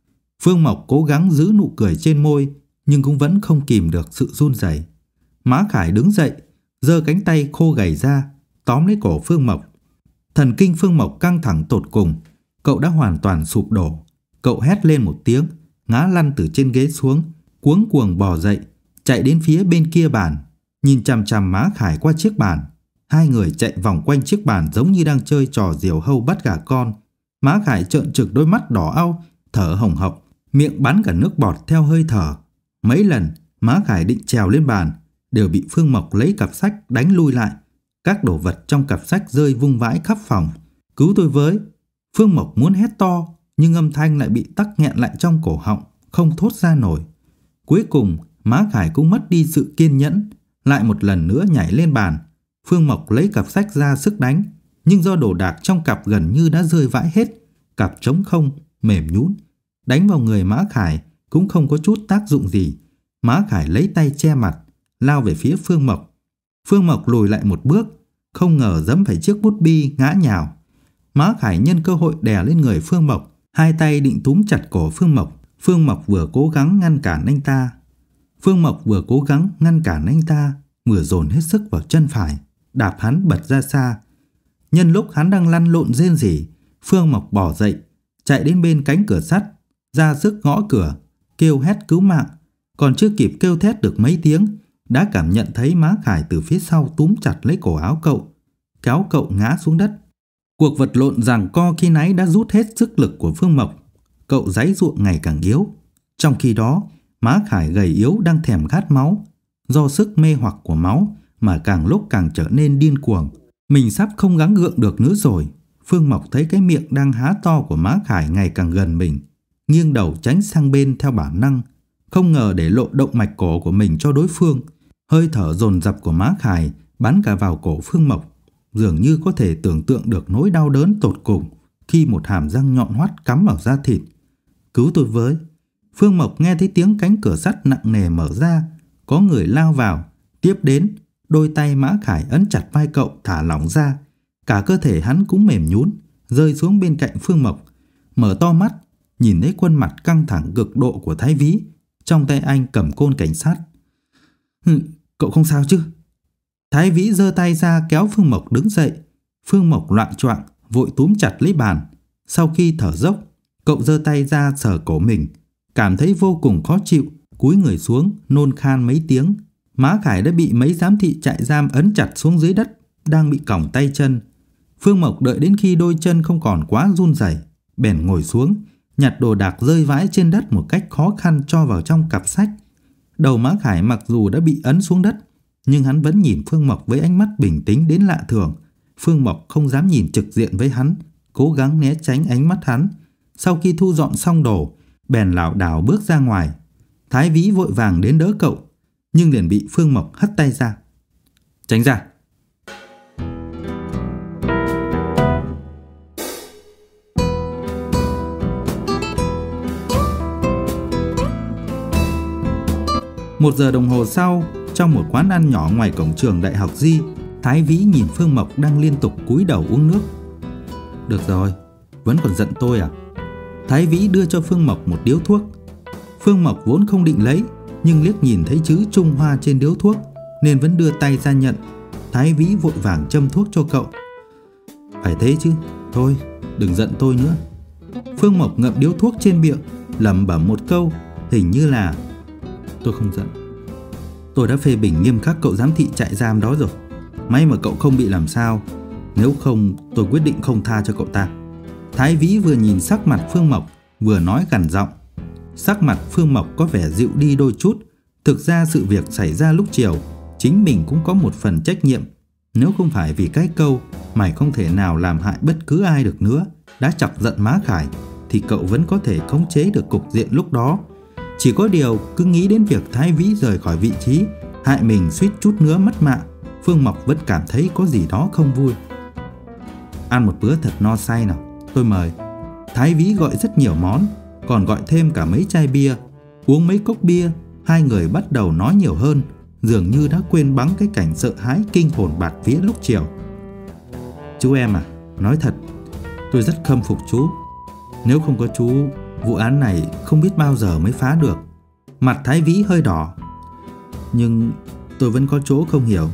Phương Mộc cố gắng giữ nụ cười trên môi, nhưng cũng vẫn không kìm được sự run rẩy. Mã Khải đứng dậy, giơ cánh tay khô gầy ra, tóm lấy cổ Phương Mộc. Thần kinh Phương Mộc căng thẳng tột cùng, cậu đã hoàn toàn sụp đổ. Cậu hét lên một tiếng, ngã lăn từ trên ghế xuống, cuống cuồng bò dậy, chạy đến phía bên kia bàn, nhìn chằm chằm Mã Khải qua chiếc bàn. Hai người chạy vòng quanh chiếc bàn giống như đang chơi trò diều hâu bắt gà con. Mã Khải trợn trừng đôi mắt đỏ au, thở hồng hộc, miệng bắn cả nước bọt theo hơi thở. Mấy lần Mã Khải định trèo lên bàn, đều bị Phương Mộc lấy cặp sách đánh lui lại. Các đồ vật trong cặp sách rơi vung vãi khắp phòng. Cứu tôi với! Phương Mộc muốn hét to, nhưng âm thanh lại bị tắc nghẹn lại trong cổ họng, không thốt ra nổi. Cuối cùng Mã Khải cũng mất đi sự kiên nhẫn, lại một lần nữa nhảy lên bàn. Phương Mộc lấy cặp sách ra sức đánh, nhưng do đồ đạc trong cặp gần như đã rơi vãi hết, cặp trống không, mềm nhũn. Đánh vào người Mã Khải cũng không có chút tác dụng gì. Mã Khải lấy tay che mặt, lao về phía Phương Mộc. Phương Mộc lùi lại một bước, không ngờ giẫm phải chiếc bút bi ngã nhào. Mã Khải nhân cơ hội đè lên người Phương Mộc, hai tay định túm chặt cổ Phương Mộc. Phương Mộc vừa cố gắng ngăn cản anh ta. Phương Mộc vừa cố gắng ngăn cản anh ta, vừa dồn hết sức vào chân phải, đạp hắn bật ra xa. Nhân lúc hắn đang lăn lộn rên rỉ, Phương Mộc bỏ dậy, chạy đến bên cánh cửa sắt, ra sức gõ cửa, kêu hét cứu mạng. Còn chưa kịp kêu thét được mấy tiếng, đã cảm nhận thấy Mã Khải từ phía sau túm chặt lấy cổ áo cậu, kéo cậu ngã xuống đất. Cuộc vật lộn giằng co khi nãy đã rút hết sức lực của Phương Mộc. Cậu giãy giụa ngày càng yếu. Trong khi đó, Mã Khải gầy yếu đang thèm khát máu. Do sức mê hoặc của máu mà càng lúc càng trở nên điên cuồng. Mình sắp không gắng gượng được nữa rồi. Phương Mộc thấy cái miệng đang há to của Mã Khải ngày càng gần mình, nghiêng đầu tránh sang bên theo bản năng, không ngờ để lộ động mạch cổ của mình cho đối phương. Hơi thở dồn dập của Mã Khải bắn cả vào cổ Phương Mộc, dường như có thể tưởng tượng được nỗi đau đớn tột cùng khi một hàm răng nhọn hoắt cắm vào da thịt. Cứu tôi với! Phương Mộc nghe thấy tiếng cánh cửa sắt nặng nề mở ra, có người lao vào. Tiếp đến, đôi tay Mã Khải ấn chặt vai cậu thả lỏng ra, cả cơ thể hắn cũng mềm nhũn, rơi xuống bên cạnh Phương Mộc. Mở to mắt, nhìn thấy khuôn mặt căng thẳng cực độ của Thái Vĩ, trong tay anh cầm côn cảnh sát. Hừ, cậu không sao chứ? Thái Vĩ giơ tay ra kéo Phương Mộc đứng dậy. Phương Mộc loạng choạng vội túm chặt lấy bàn. Sau khi thở dốc, cậu giơ tay ra sờ cổ mình, cảm thấy vô cùng khó chịu, cúi người xuống nôn khan mấy tiếng. Mã Khải đã bị mấy giám thị trại giam ấn chặt xuống dưới đất, đang bị còng tay chân. Phương Mộc đợi đến khi đôi chân không còn quá run rẩy, bèn ngồi xuống, nhặt đồ đạc rơi vãi trên đất một cách khó khăn cho vào trong cặp sách. Đầu Mã Khải mặc dù đã bị ấn xuống đất, nhưng hắn vẫn nhìn Phương Mộc với ánh mắt bình tĩnh đến lạ thường. Phương Mộc không dám nhìn trực diện với hắn, cố gắng né tránh ánh mắt hắn. Sau khi thu dọn xong đồ, bèn lảo đảo bước ra ngoài. Thái Vĩ vội vàng đến đỡ cậu, nhưng liền bị Phương Mộc hất tay ra. Tránh ra! Một giờ đồng hồ sau, trong một quán ăn nhỏ ngoài cổng trường Đại học Di, Thái Vĩ nhìn Phương Mộc đang liên tục cúi đầu uống nước. Được rồi, vẫn còn giận tôi à? Thái Vĩ đưa cho Phương Mộc một điếu thuốc. Phương Mộc vốn không định lấy, nhưng liếc nhìn thấy chữ Trung Hoa trên điếu thuốc nên vẫn đưa tay ra nhận. Thái Vĩ vội vàng châm thuốc cho cậu. Phải thế chứ, thôi đừng giận tôi nữa. Phương Mộc ngậm điếu thuốc trên miệng, lẩm bẩm một câu, hình như là tôi không giận. Tôi đã phê bình nghiêm khắc cậu giám thị trại giam đó rồi. May mà cậu không bị làm sao, nếu không tôi quyết định không tha cho cậu ta. Thái Vĩ vừa nhìn sắc mặt Phương Mộc, vừa nói gằn giọng. Sắc mặt Phương Mộc có vẻ dịu đi đôi chút. Thực ra sự việc xảy ra lúc chiều, chính mình cũng có một phần trách nhiệm. Nếu không phải vì cái câu mày không thể nào làm hại bất cứ ai được nữa đã chọc giận Mã Khải, thì cậu vẫn có thể khống chế được cục diện lúc đó. Chỉ có điều cứ nghĩ đến việc Thái Vĩ rời khỏi vị trí, hại mình suýt chút nữa mất mạng, Phương Mộc vẫn cảm thấy có gì đó không vui. Ăn một bữa thật no say nào, tôi mời. Thái Vĩ gọi rất nhiều món, còn gọi thêm cả mấy chai bia. Uống mấy cốc bia, hai người bắt đầu nói nhiều hơn, dường như đã quên bẵng cái cảnh sợ hãi kinh hồn bạt vía lúc chiều. Chú em à, nói thật, tôi rất khâm phục chú. Nếu không có chú, Vụ án này không biết bao giờ mới phá được. Mặt Thái Vĩ hơi đỏ. Nhưng tôi vẫn có chỗ không hiểu.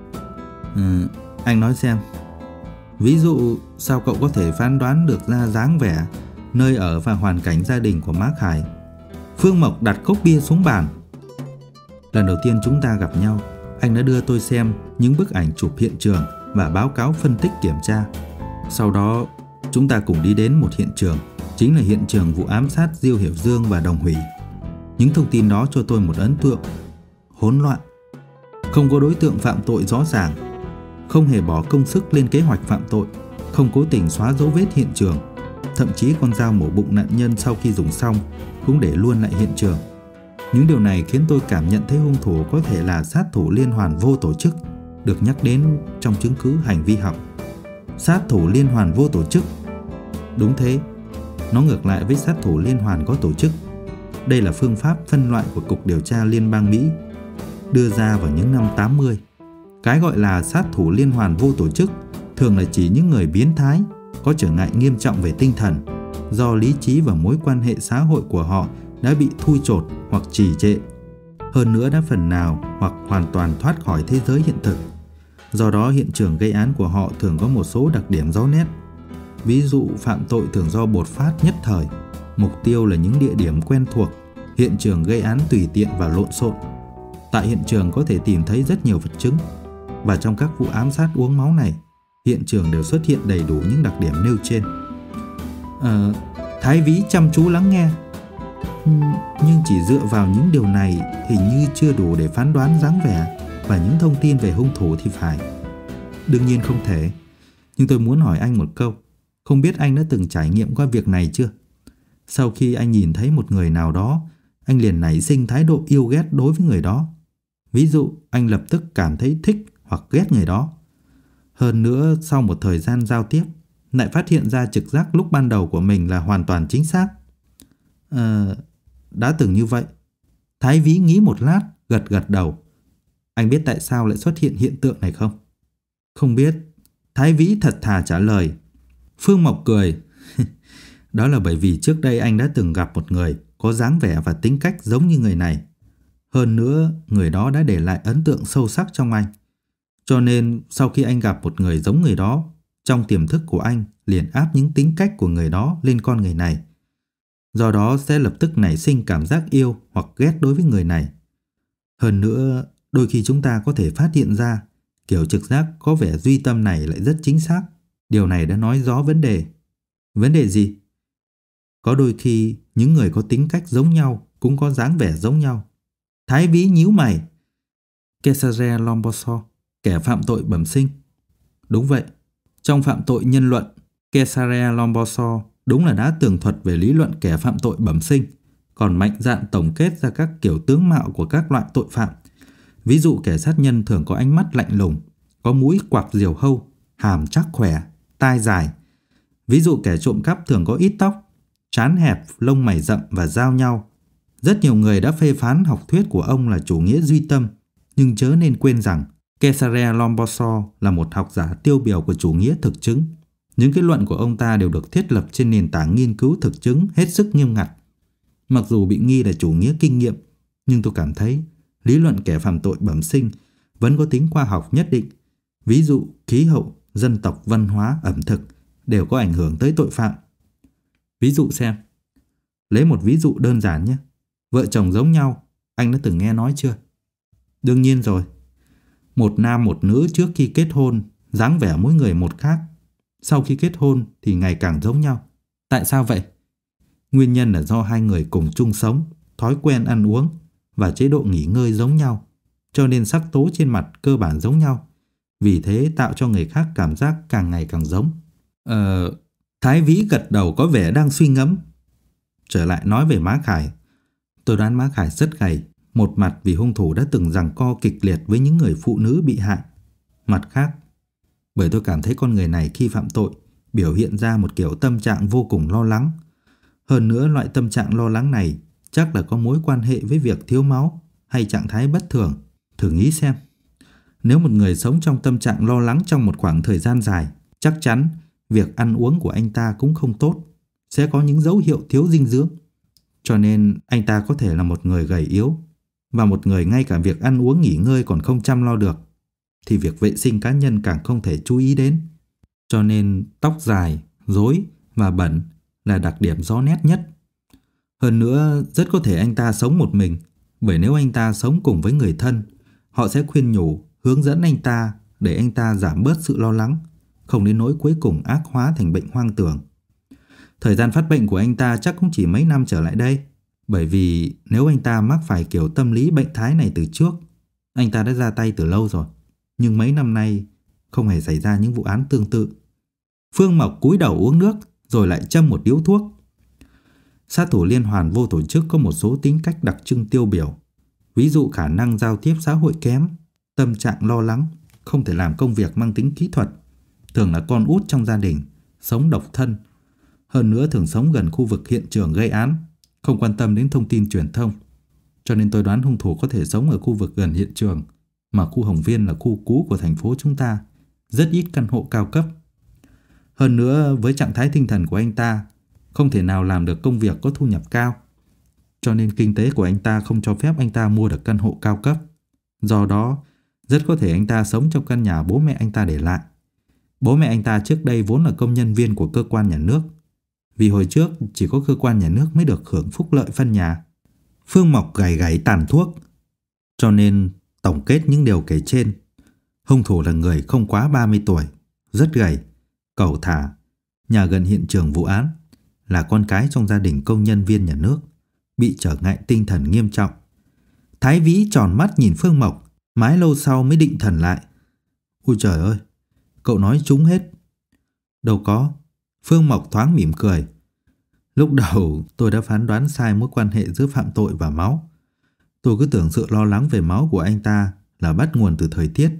Ừ, anh nói xem. Ví dụ sao cậu có thể phán đoán được ra dáng vẻ, nơi ở và hoàn cảnh gia đình của Mác Hải? Phương Mộc đặt cốc bia xuống bàn. Lần đầu tiên chúng ta gặp nhau, anh đã đưa tôi xem những bức ảnh chụp hiện trường và báo cáo phân tích kiểm tra. Sau đó chúng ta cùng đi đến một hiện trường, chính là hiện trường vụ ám sát Diêu Hiểu Dương và Đồng Hủy. Những thông tin đó cho tôi một ấn tượng hỗn loạn. Không có đối tượng phạm tội rõ ràng, không hề bỏ công sức lên kế hoạch phạm tội, không cố tình xóa dấu vết hiện trường. Thậm chí con dao mổ bụng nạn nhân sau khi dùng xong cũng để luôn lại hiện trường. Những điều này khiến tôi cảm nhận thấy hung thủ có thể là sát thủ liên hoàn vô tổ chức, được nhắc đến trong chứng cứ hành vi học. Sát thủ liên hoàn vô tổ chức. Đúng thế, nó ngược lại với sát thủ liên hoàn có tổ chức. Đây là phương pháp phân loại của Cục Điều tra Liên bang Mỹ, đưa ra vào những năm tám mươi. Cái gọi là sát thủ liên hoàn vô tổ chức thường là chỉ những người biến thái, có trở ngại nghiêm trọng về tinh thần, do lý trí và mối quan hệ xã hội của họ đã bị thui chột hoặc trì trệ. Hơn nữa đã phần nào hoặc hoàn toàn thoát khỏi thế giới hiện thực. Do đó hiện trường gây án của họ thường có một số đặc điểm rõ nét. Ví dụ phạm tội thường do bột phát nhất thời, mục tiêu là những địa điểm quen thuộc, hiện trường gây án tùy tiện và lộn xộn. Tại hiện trường có thể tìm thấy rất nhiều vật chứng, và trong các vụ ám sát uống máu này, hiện trường đều xuất hiện đầy đủ những đặc điểm nêu trên. Ờ, Thái Vĩ chăm chú lắng nghe. Nhưng chỉ dựa vào những điều này hình như chưa đủ để phán đoán dáng vẻ và những thông tin về hung thủ thì phải. Đương nhiên không thể. Nhưng tôi muốn hỏi anh một câu. Không biết anh đã từng trải nghiệm qua việc này chưa? Sau khi anh nhìn thấy một người nào đó, anh liền nảy sinh thái độ yêu ghét đối với người đó. Ví dụ, anh lập tức cảm thấy thích hoặc ghét người đó. Hơn nữa, sau một thời gian giao tiếp, lại phát hiện ra trực giác lúc ban đầu của mình là hoàn toàn chính xác. Ờ, đã từng như vậy. Thái Vĩ nghĩ một lát, gật gật đầu. Anh biết tại sao lại xuất hiện hiện tượng này không? Không biết. Thái Vĩ thật thà trả lời. Phương Mộc cười. Đó là bởi vì trước đây anh đã từng gặp một người có dáng vẻ và tính cách giống như người này. Hơn nữa, người đó đã để lại ấn tượng sâu sắc trong anh. Cho nên sau khi anh gặp một người giống người đó, trong tiềm thức của anh liền áp những tính cách của người đó lên con người này. Do đó sẽ lập tức nảy sinh cảm giác yêu hoặc ghét đối với người này. Hơn nữa, đôi khi chúng ta có thể phát hiện ra kiểu trực giác có vẻ duy tâm này lại rất chính xác. Điều này đã nói rõ vấn đề. Vấn đề gì? Có đôi khi những người có tính cách giống nhau cũng có dáng vẻ giống nhau. Thái Vĩ nhíu mày. Cesare Lombroso, kẻ phạm tội bẩm sinh. Đúng vậy. Trong phạm tội nhân luận, Cesare Lombroso đúng là đã tường thuật về lý luận kẻ phạm tội bẩm sinh, còn mạnh dạn tổng kết ra các kiểu tướng mạo của các loại tội phạm. Ví dụ kẻ sát nhân thường có ánh mắt lạnh lùng, có mũi quạc diều hâu, hàm chắc khỏe, tai dài. Ví dụ kẻ trộm cắp thường có ít tóc, trán hẹp, lông mày rậm và giao nhau. Rất nhiều người đã phê phán học thuyết của ông là chủ nghĩa duy tâm, nhưng chớ nên quên rằng Cesare Lombroso là một học giả tiêu biểu của chủ nghĩa thực chứng. Những kết luận của ông ta đều được thiết lập trên nền tảng nghiên cứu thực chứng hết sức nghiêm ngặt. Mặc dù bị nghi là chủ nghĩa kinh nghiệm, nhưng tôi cảm thấy lý luận kẻ phạm tội bẩm sinh vẫn có tính khoa học nhất định. Ví dụ khí hậu, dân tộc, văn hóa, ẩm thực đều có ảnh hưởng tới tội phạm. Ví dụ xem. Lấy một ví dụ đơn giản nhé. Vợ chồng giống nhau, anh đã từng nghe nói chưa? Đương nhiên rồi. Một nam một nữ trước khi kết hôn, dáng vẻ mỗi người một khác. Sau khi kết hôn thì ngày càng giống nhau. Tại sao vậy? Nguyên nhân là do hai người cùng chung sống, thói quen ăn uống và chế độ nghỉ ngơi giống nhau, cho nên sắc tố trên mặt cơ bản giống nhau. Vì thế tạo cho người khác cảm giác càng ngày càng giống. Ờ... Thái Vĩ gật đầu có vẻ đang suy ngẫm. Trở lại nói về Mác Hải. Tôi đoán Mác Hải rất gầy. Một mặt vì hung thủ đã từng giằng co kịch liệt với những người phụ nữ bị hại. Mặt khác, bởi tôi cảm thấy con người này khi phạm tội biểu hiện ra một kiểu tâm trạng vô cùng lo lắng. Hơn nữa loại tâm trạng lo lắng này chắc là có mối quan hệ với việc thiếu máu hay trạng thái bất thường. Thử nghĩ xem. Nếu một người sống trong tâm trạng lo lắng trong một khoảng thời gian dài, chắc chắn việc ăn uống của anh ta cũng không tốt. sẽ có những dấu hiệu thiếu dinh dưỡng. Cho nên anh ta có thể là một người gầy yếu, và một người ngay cả việc ăn uống nghỉ ngơi còn không chăm lo được, thì việc vệ sinh cá nhân càng không thể chú ý đến. Cho nên tóc dài, rối và bẩn là đặc điểm rõ nét nhất. Hơn nữa, rất có thể anh ta sống một mình, bởi nếu anh ta sống cùng với người thân, họ sẽ khuyên nhủ, hướng dẫn anh ta để anh ta giảm bớt sự lo lắng, không đến nỗi cuối cùng ác hóa thành bệnh hoang tưởng. Thời gian phát bệnh của anh ta chắc cũng chỉ mấy năm trở lại đây, bởi vì nếu anh ta mắc phải kiểu tâm lý bệnh thái này từ trước, anh ta đã ra tay từ lâu rồi. Nhưng mấy năm nay không hề xảy ra những vụ án tương tự. Phương Mộc cúi đầu uống nước rồi lại châm một điếu thuốc. Sát thủ liên hoàn vô tổ chức có một số tính cách đặc trưng tiêu biểu. Ví dụ khả năng giao tiếp xã hội kém, tâm trạng lo lắng, không thể làm công việc mang tính kỹ thuật, thường là con út trong gia đình, sống độc thân. Hơn nữa thường sống gần khu vực hiện trường gây án, không quan tâm đến thông tin truyền thông. Cho nên tôi đoán hung thủ có thể sống ở khu vực gần hiện trường, mà khu Hồng Viên là khu cũ của thành phố chúng ta, rất ít căn hộ cao cấp. Hơn nữa với trạng thái tinh thần của anh ta, không thể nào làm được công việc có thu nhập cao. Cho nên kinh tế của anh ta không cho phép anh ta mua được căn hộ cao cấp. Do đó, rất có thể anh ta sống trong căn nhà bố mẹ anh ta để lại. Bố mẹ anh ta trước đây vốn là công nhân viên của cơ quan nhà nước, vì hồi trước chỉ có cơ quan nhà nước mới được hưởng phúc lợi phân nhà. Phương Mộc gảy gảy tàn thuốc. Cho nên tổng kết những điều kể trên, hung thủ là người không quá ba mươi tuổi, rất gầy, cẩu thả, nhà gần hiện trường vụ án, là con cái trong gia đình công nhân viên nhà nước, bị trở ngại tinh thần nghiêm trọng. Thái Vĩ tròn mắt nhìn Phương Mộc, mãi lâu sau mới định thần lại. Ôi trời ơi, cậu nói trúng hết. Đâu có. Phương Mộc thoáng mỉm cười. Lúc đầu tôi đã phán đoán sai mối quan hệ giữa phạm tội và máu. Tôi cứ tưởng sự lo lắng về máu của anh ta là bắt nguồn từ thời tiết.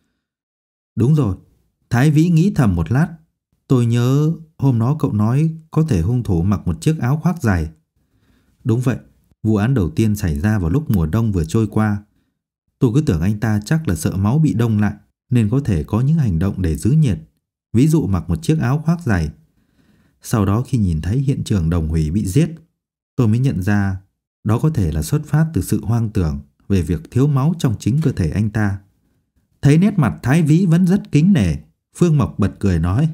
Đúng rồi. Thái Vĩ nghĩ thầm một lát. Tôi nhớ hôm đó cậu nói có thể hung thủ mặc một chiếc áo khoác dày. Đúng vậy. Vụ án đầu tiên xảy ra vào lúc mùa đông vừa trôi qua. Tôi cứ tưởng anh ta chắc là sợ máu bị đông lại, nên có thể có những hành động để giữ nhiệt, ví dụ mặc một chiếc áo khoác dày. Sau đó khi nhìn thấy hiện trường Đồng Hủy bị giết, tôi mới nhận ra đó có thể là xuất phát từ sự hoang tưởng về việc thiếu máu trong chính cơ thể anh ta. Thấy nét mặt Thái Vĩ vẫn rất kính nể, Phương Mộc bật cười nói: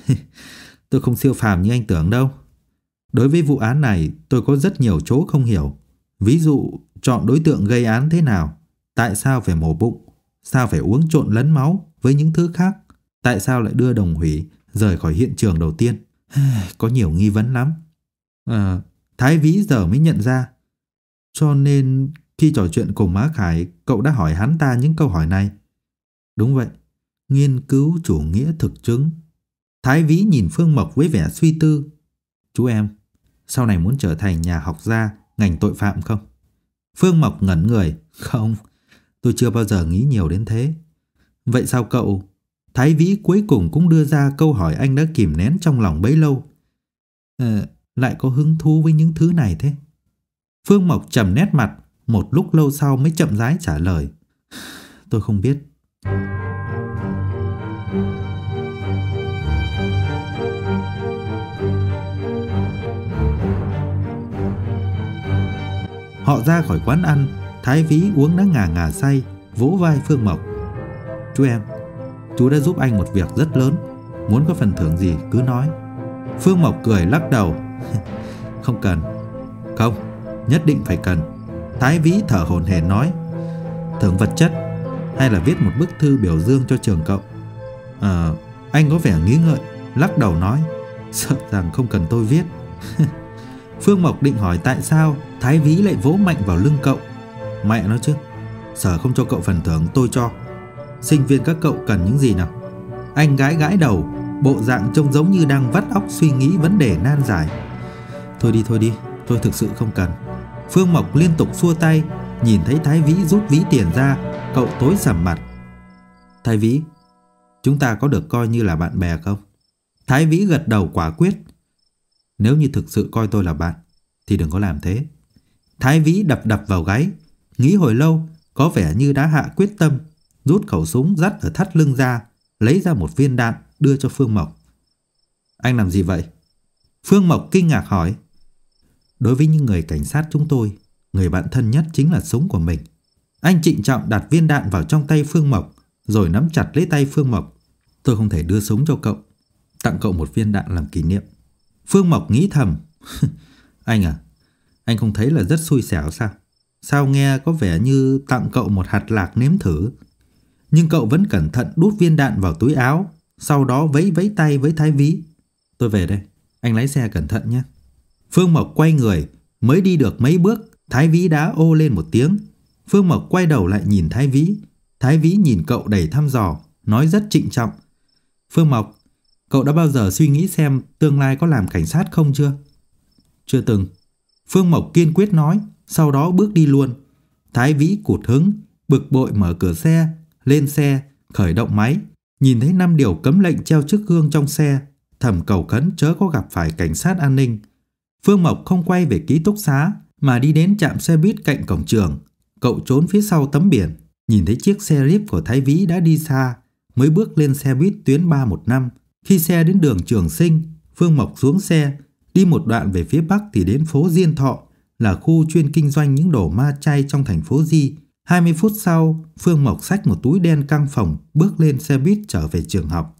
Tôi không siêu phàm như anh tưởng đâu. Đối với vụ án này tôi có rất nhiều chỗ không hiểu. Ví dụ chọn đối tượng gây án thế nào, tại sao phải mổ bụng, sao phải uống trộn lẫn máu với những thứ khác, tại sao lại đưa Đồng Hủy rời khỏi hiện trường đầu tiên. Có nhiều nghi vấn lắm. À, Thái Vĩ giờ mới nhận ra. Cho nên khi trò chuyện cùng Má Khải, cậu đã hỏi hắn ta những câu hỏi này. Đúng vậy. Nghiên cứu chủ nghĩa thực chứng. Thái Vĩ nhìn Phương Mộc với vẻ suy tư. Chú em, sau này muốn trở thành nhà học gia ngành tội phạm không? Phương Mộc ngẩn người. Không, tôi chưa bao giờ nghĩ nhiều đến thế. Vậy sao cậu? Thái Vĩ cuối cùng cũng đưa ra câu hỏi anh đã kìm nén trong lòng bấy lâu. À, lại có hứng thú với những thứ này thế? Phương Mộc trầm nét mặt, một lúc lâu sau mới chậm rãi trả lời. Tôi không biết. Họ ra khỏi quán ăn, Thái Vĩ uống đã ngà ngà say, vỗ vai Phương Mộc. Chú em, chú đã giúp anh một việc rất lớn, muốn có phần thưởng gì cứ nói. Phương Mộc cười lắc đầu. Không cần. Không, nhất định phải cần. Thái Vĩ thở hổn hển nói. Thưởng vật chất hay là viết một bức thư biểu dương cho trường cậu? À, anh có vẻ nghĩ ngợi, lắc đầu nói. Sợ rằng không cần tôi viết. Phương Mộc định hỏi tại sao Thái Vĩ lại vỗ mạnh vào lưng cậu. Mẹ nói chứ, sở không cho cậu phần thưởng tôi cho. Sinh viên các cậu cần những gì nào? Anh gãi gãi đầu, bộ dạng trông giống như đang vắt óc suy nghĩ vấn đề nan giải. Thôi đi thôi đi, tôi thực sự không cần. Phương Mộc liên tục xua tay. Nhìn thấy Thái Vĩ rút ví tiền ra, cậu tối sầm mặt. Thái Vĩ, chúng ta có được coi như là bạn bè không? Thái Vĩ gật đầu quả quyết. Nếu như thực sự coi tôi là bạn thì đừng có làm thế. Thái Vĩ đập đập vào gáy, nghĩ hồi lâu, có vẻ như đã hạ quyết tâm, rút khẩu súng dắt ở thắt lưng ra, lấy ra một viên đạn đưa cho Phương Mộc. Anh làm gì vậy? Phương Mộc kinh ngạc hỏi. Đối với những người cảnh sát chúng tôi, người bạn thân nhất chính là súng của mình. Anh trịnh trọng đặt viên đạn vào trong tay Phương Mộc, rồi nắm chặt lấy tay Phương Mộc. Tôi không thể đưa súng cho cậu, tặng cậu một viên đạn làm kỷ niệm. Phương Mộc nghĩ thầm. Anh à, anh không thấy là rất xui xẻo sao? Sao nghe có vẻ như tặng cậu một hạt lạc nếm thử. Nhưng cậu vẫn cẩn thận đút viên đạn vào túi áo, sau đó vẫy vẫy tay với Thái Vĩ. Tôi về đây, anh lái xe cẩn thận nhé. Phương Mộc quay người, mới đi được mấy bước, Thái Vĩ đã ô lên một tiếng. Phương Mộc quay đầu lại nhìn Thái Vĩ. Thái Vĩ nhìn cậu đầy thăm dò, nói rất trịnh trọng. Phương Mộc, cậu đã bao giờ suy nghĩ xem tương lai có làm cảnh sát không chưa? Chưa từng. Phương Mộc kiên quyết nói, sau đó bước đi luôn. Thái Vĩ cụt hứng, bực bội mở cửa xe, lên xe, khởi động máy. Nhìn thấy năm điều cấm lệnh treo trước gương trong xe, thầm cầu khấn chớ có gặp phải cảnh sát an ninh. Phương Mộc không quay về ký túc xá, mà đi đến trạm xe buýt cạnh cổng trường. Cậu trốn phía sau tấm biển, nhìn thấy chiếc xe Jeep của Thái Vĩ đã đi xa, mới bước lên xe buýt tuyến ba một năm. Khi xe đến đường Trường Sinh, Phương Mộc xuống xe, đi một đoạn về phía bắc thì đến phố Diên Thọ, là khu chuyên kinh doanh những đồ ma chay trong thành phố Di. hai mươi phút sau, Phương Mộc xách một túi đen căng phòng, bước lên xe buýt trở về trường học.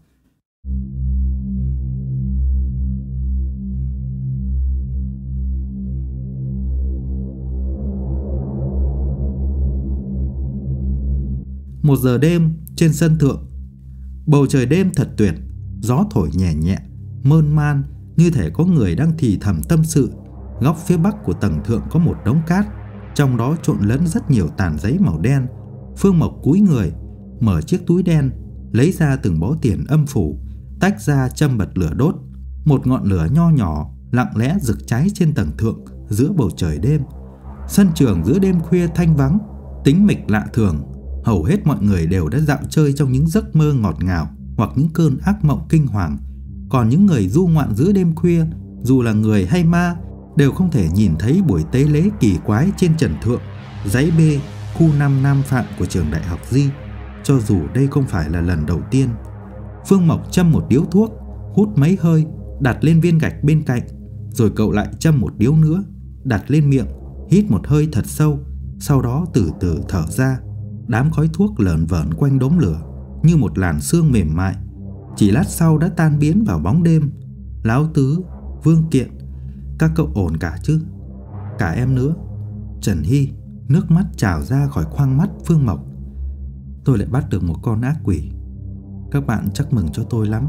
Một giờ đêm trên sân thượng. Bầu trời đêm thật tuyệt, gió thổi nhẹ nhẹ, mơn man, như thể có người đang thì thầm tâm sự. Góc phía bắc của tầng thượng có một đống cát, trong đó trộn lẫn rất nhiều tàn giấy màu đen. Phương Mộc cúi người, mở chiếc túi đen, lấy ra từng bó tiền âm phủ, tách ra châm bật lửa đốt. Một ngọn lửa nho nhỏ lặng lẽ rực cháy trên tầng thượng giữa bầu trời đêm. Sân trường giữa đêm khuya thanh vắng, tĩnh mịch lạ thường. Hầu hết mọi người đều đã dạo chơi trong những giấc mơ ngọt ngào hoặc những cơn ác mộng kinh hoàng. Còn những người du ngoạn giữa đêm khuya, dù là người hay ma, đều không thể nhìn thấy buổi tế lễ kỳ quái trên trần thượng, dãy B, khu năm Nam Phạm của trường đại học Di, cho dù đây không phải là lần đầu tiên. Phương Mộc châm một điếu thuốc, hút mấy hơi, đặt lên viên gạch bên cạnh, rồi cậu lại châm một điếu nữa, đặt lên miệng, hít một hơi thật sâu, sau đó từ từ thở ra. Đám khói thuốc lởn vởn quanh đống lửa như một làn sương mềm mại, chỉ lát sau đã tan biến vào bóng đêm. Lão Tứ, Vương Kiện, các cậu ổn cả chứ? Cả em nữa. Trần Hy, nước mắt trào ra khỏi khoang mắt Phương Mộc. Tôi lại bắt được một con ác quỷ. Các bạn chắc mừng cho tôi lắm.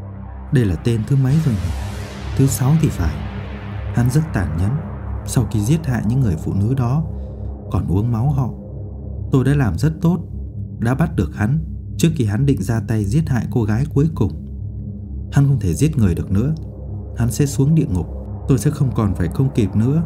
Đây là tên thứ mấy rồi nhỉ? Thứ sáu thì phải. Hắn rất tàn nhẫn. Sau khi giết hại những người phụ nữ đó, còn uống máu họ. Tôi đã làm rất tốt, đã bắt được hắn trước khi hắn định ra tay giết hại cô gái cuối cùng. Hắn không thể giết người được nữa. Hắn sẽ xuống địa ngục. Tôi sẽ không còn phải không kịp nữa.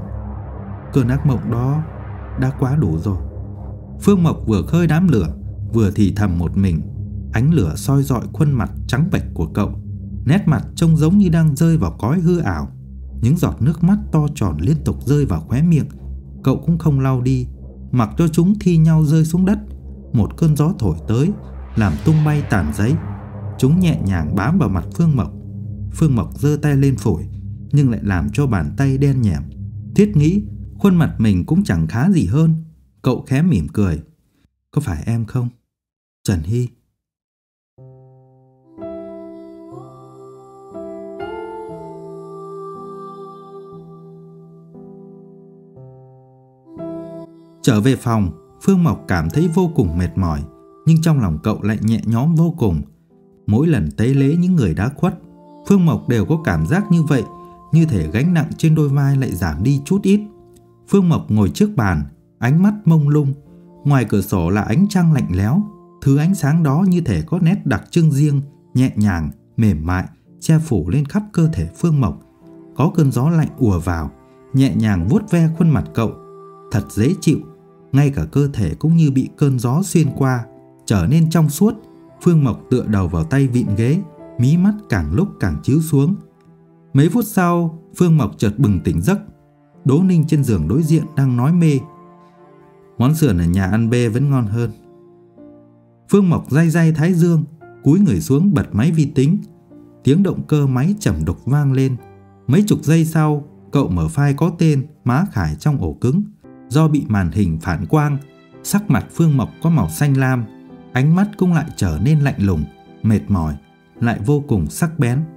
Cơn ác mộng đó đã quá đủ rồi. Phương Mộc vừa khơi đám lửa, vừa thì thầm một mình. Ánh lửa soi rọi khuôn mặt trắng bệch của cậu. Nét mặt trông giống như đang rơi vào cõi hư ảo. Những giọt nước mắt to tròn liên tục rơi vào khóe miệng. Cậu cũng không lau đi, mặc cho chúng thi nhau rơi xuống đất. Một cơn gió thổi tới, làm tung bay tàn giấy. Chúng nhẹ nhàng bám vào mặt Phương Mộc. Phương Mộc giơ tay lên phổi, nhưng lại làm cho bàn tay đen nhẻm. Thiết nghĩ khuôn mặt mình cũng chẳng khá gì hơn. Cậu khẽ mỉm cười. Có phải em không, Trần Hy? Trở về phòng, Phương Mộc cảm thấy vô cùng mệt mỏi, nhưng trong lòng cậu lại nhẹ nhõm vô cùng. Mỗi lần tế lễ những người đã khuất, Phương Mộc đều có cảm giác như vậy, như thể gánh nặng trên đôi vai lại giảm đi chút ít. Phương Mộc ngồi trước bàn, ánh mắt mông lung. Ngoài cửa sổ là ánh trăng lạnh lẽo. Thứ ánh sáng đó như thể có nét đặc trưng riêng, nhẹ nhàng, mềm mại, che phủ lên khắp cơ thể Phương Mộc. Có cơn gió lạnh ùa vào, nhẹ nhàng vuốt ve khuôn mặt cậu. Thật dễ chịu. Ngay cả cơ thể cũng như bị cơn gió xuyên qua, trở nên trong suốt. Phương Mộc tựa đầu vào tay vịn ghế, mí mắt càng lúc càng chíu xuống. Mấy phút sau, Phương Mộc chợt bừng tỉnh giấc. Đỗ Ninh trên giường đối diện đang nói mê. Món sườn ở nhà ăn B vẫn ngon hơn. Phương Mộc day day thái dương, cúi người xuống bật máy vi tính. Tiếng động cơ máy trầm đục vang lên. Mấy chục giây sau, cậu mở file có tên Má Khải trong ổ cứng. Do bị màn hình phản quang, sắc mặt Phương Mộc có màu xanh lam, ánh mắt cũng lại trở nên lạnh lùng, mệt mỏi, lại vô cùng sắc bén.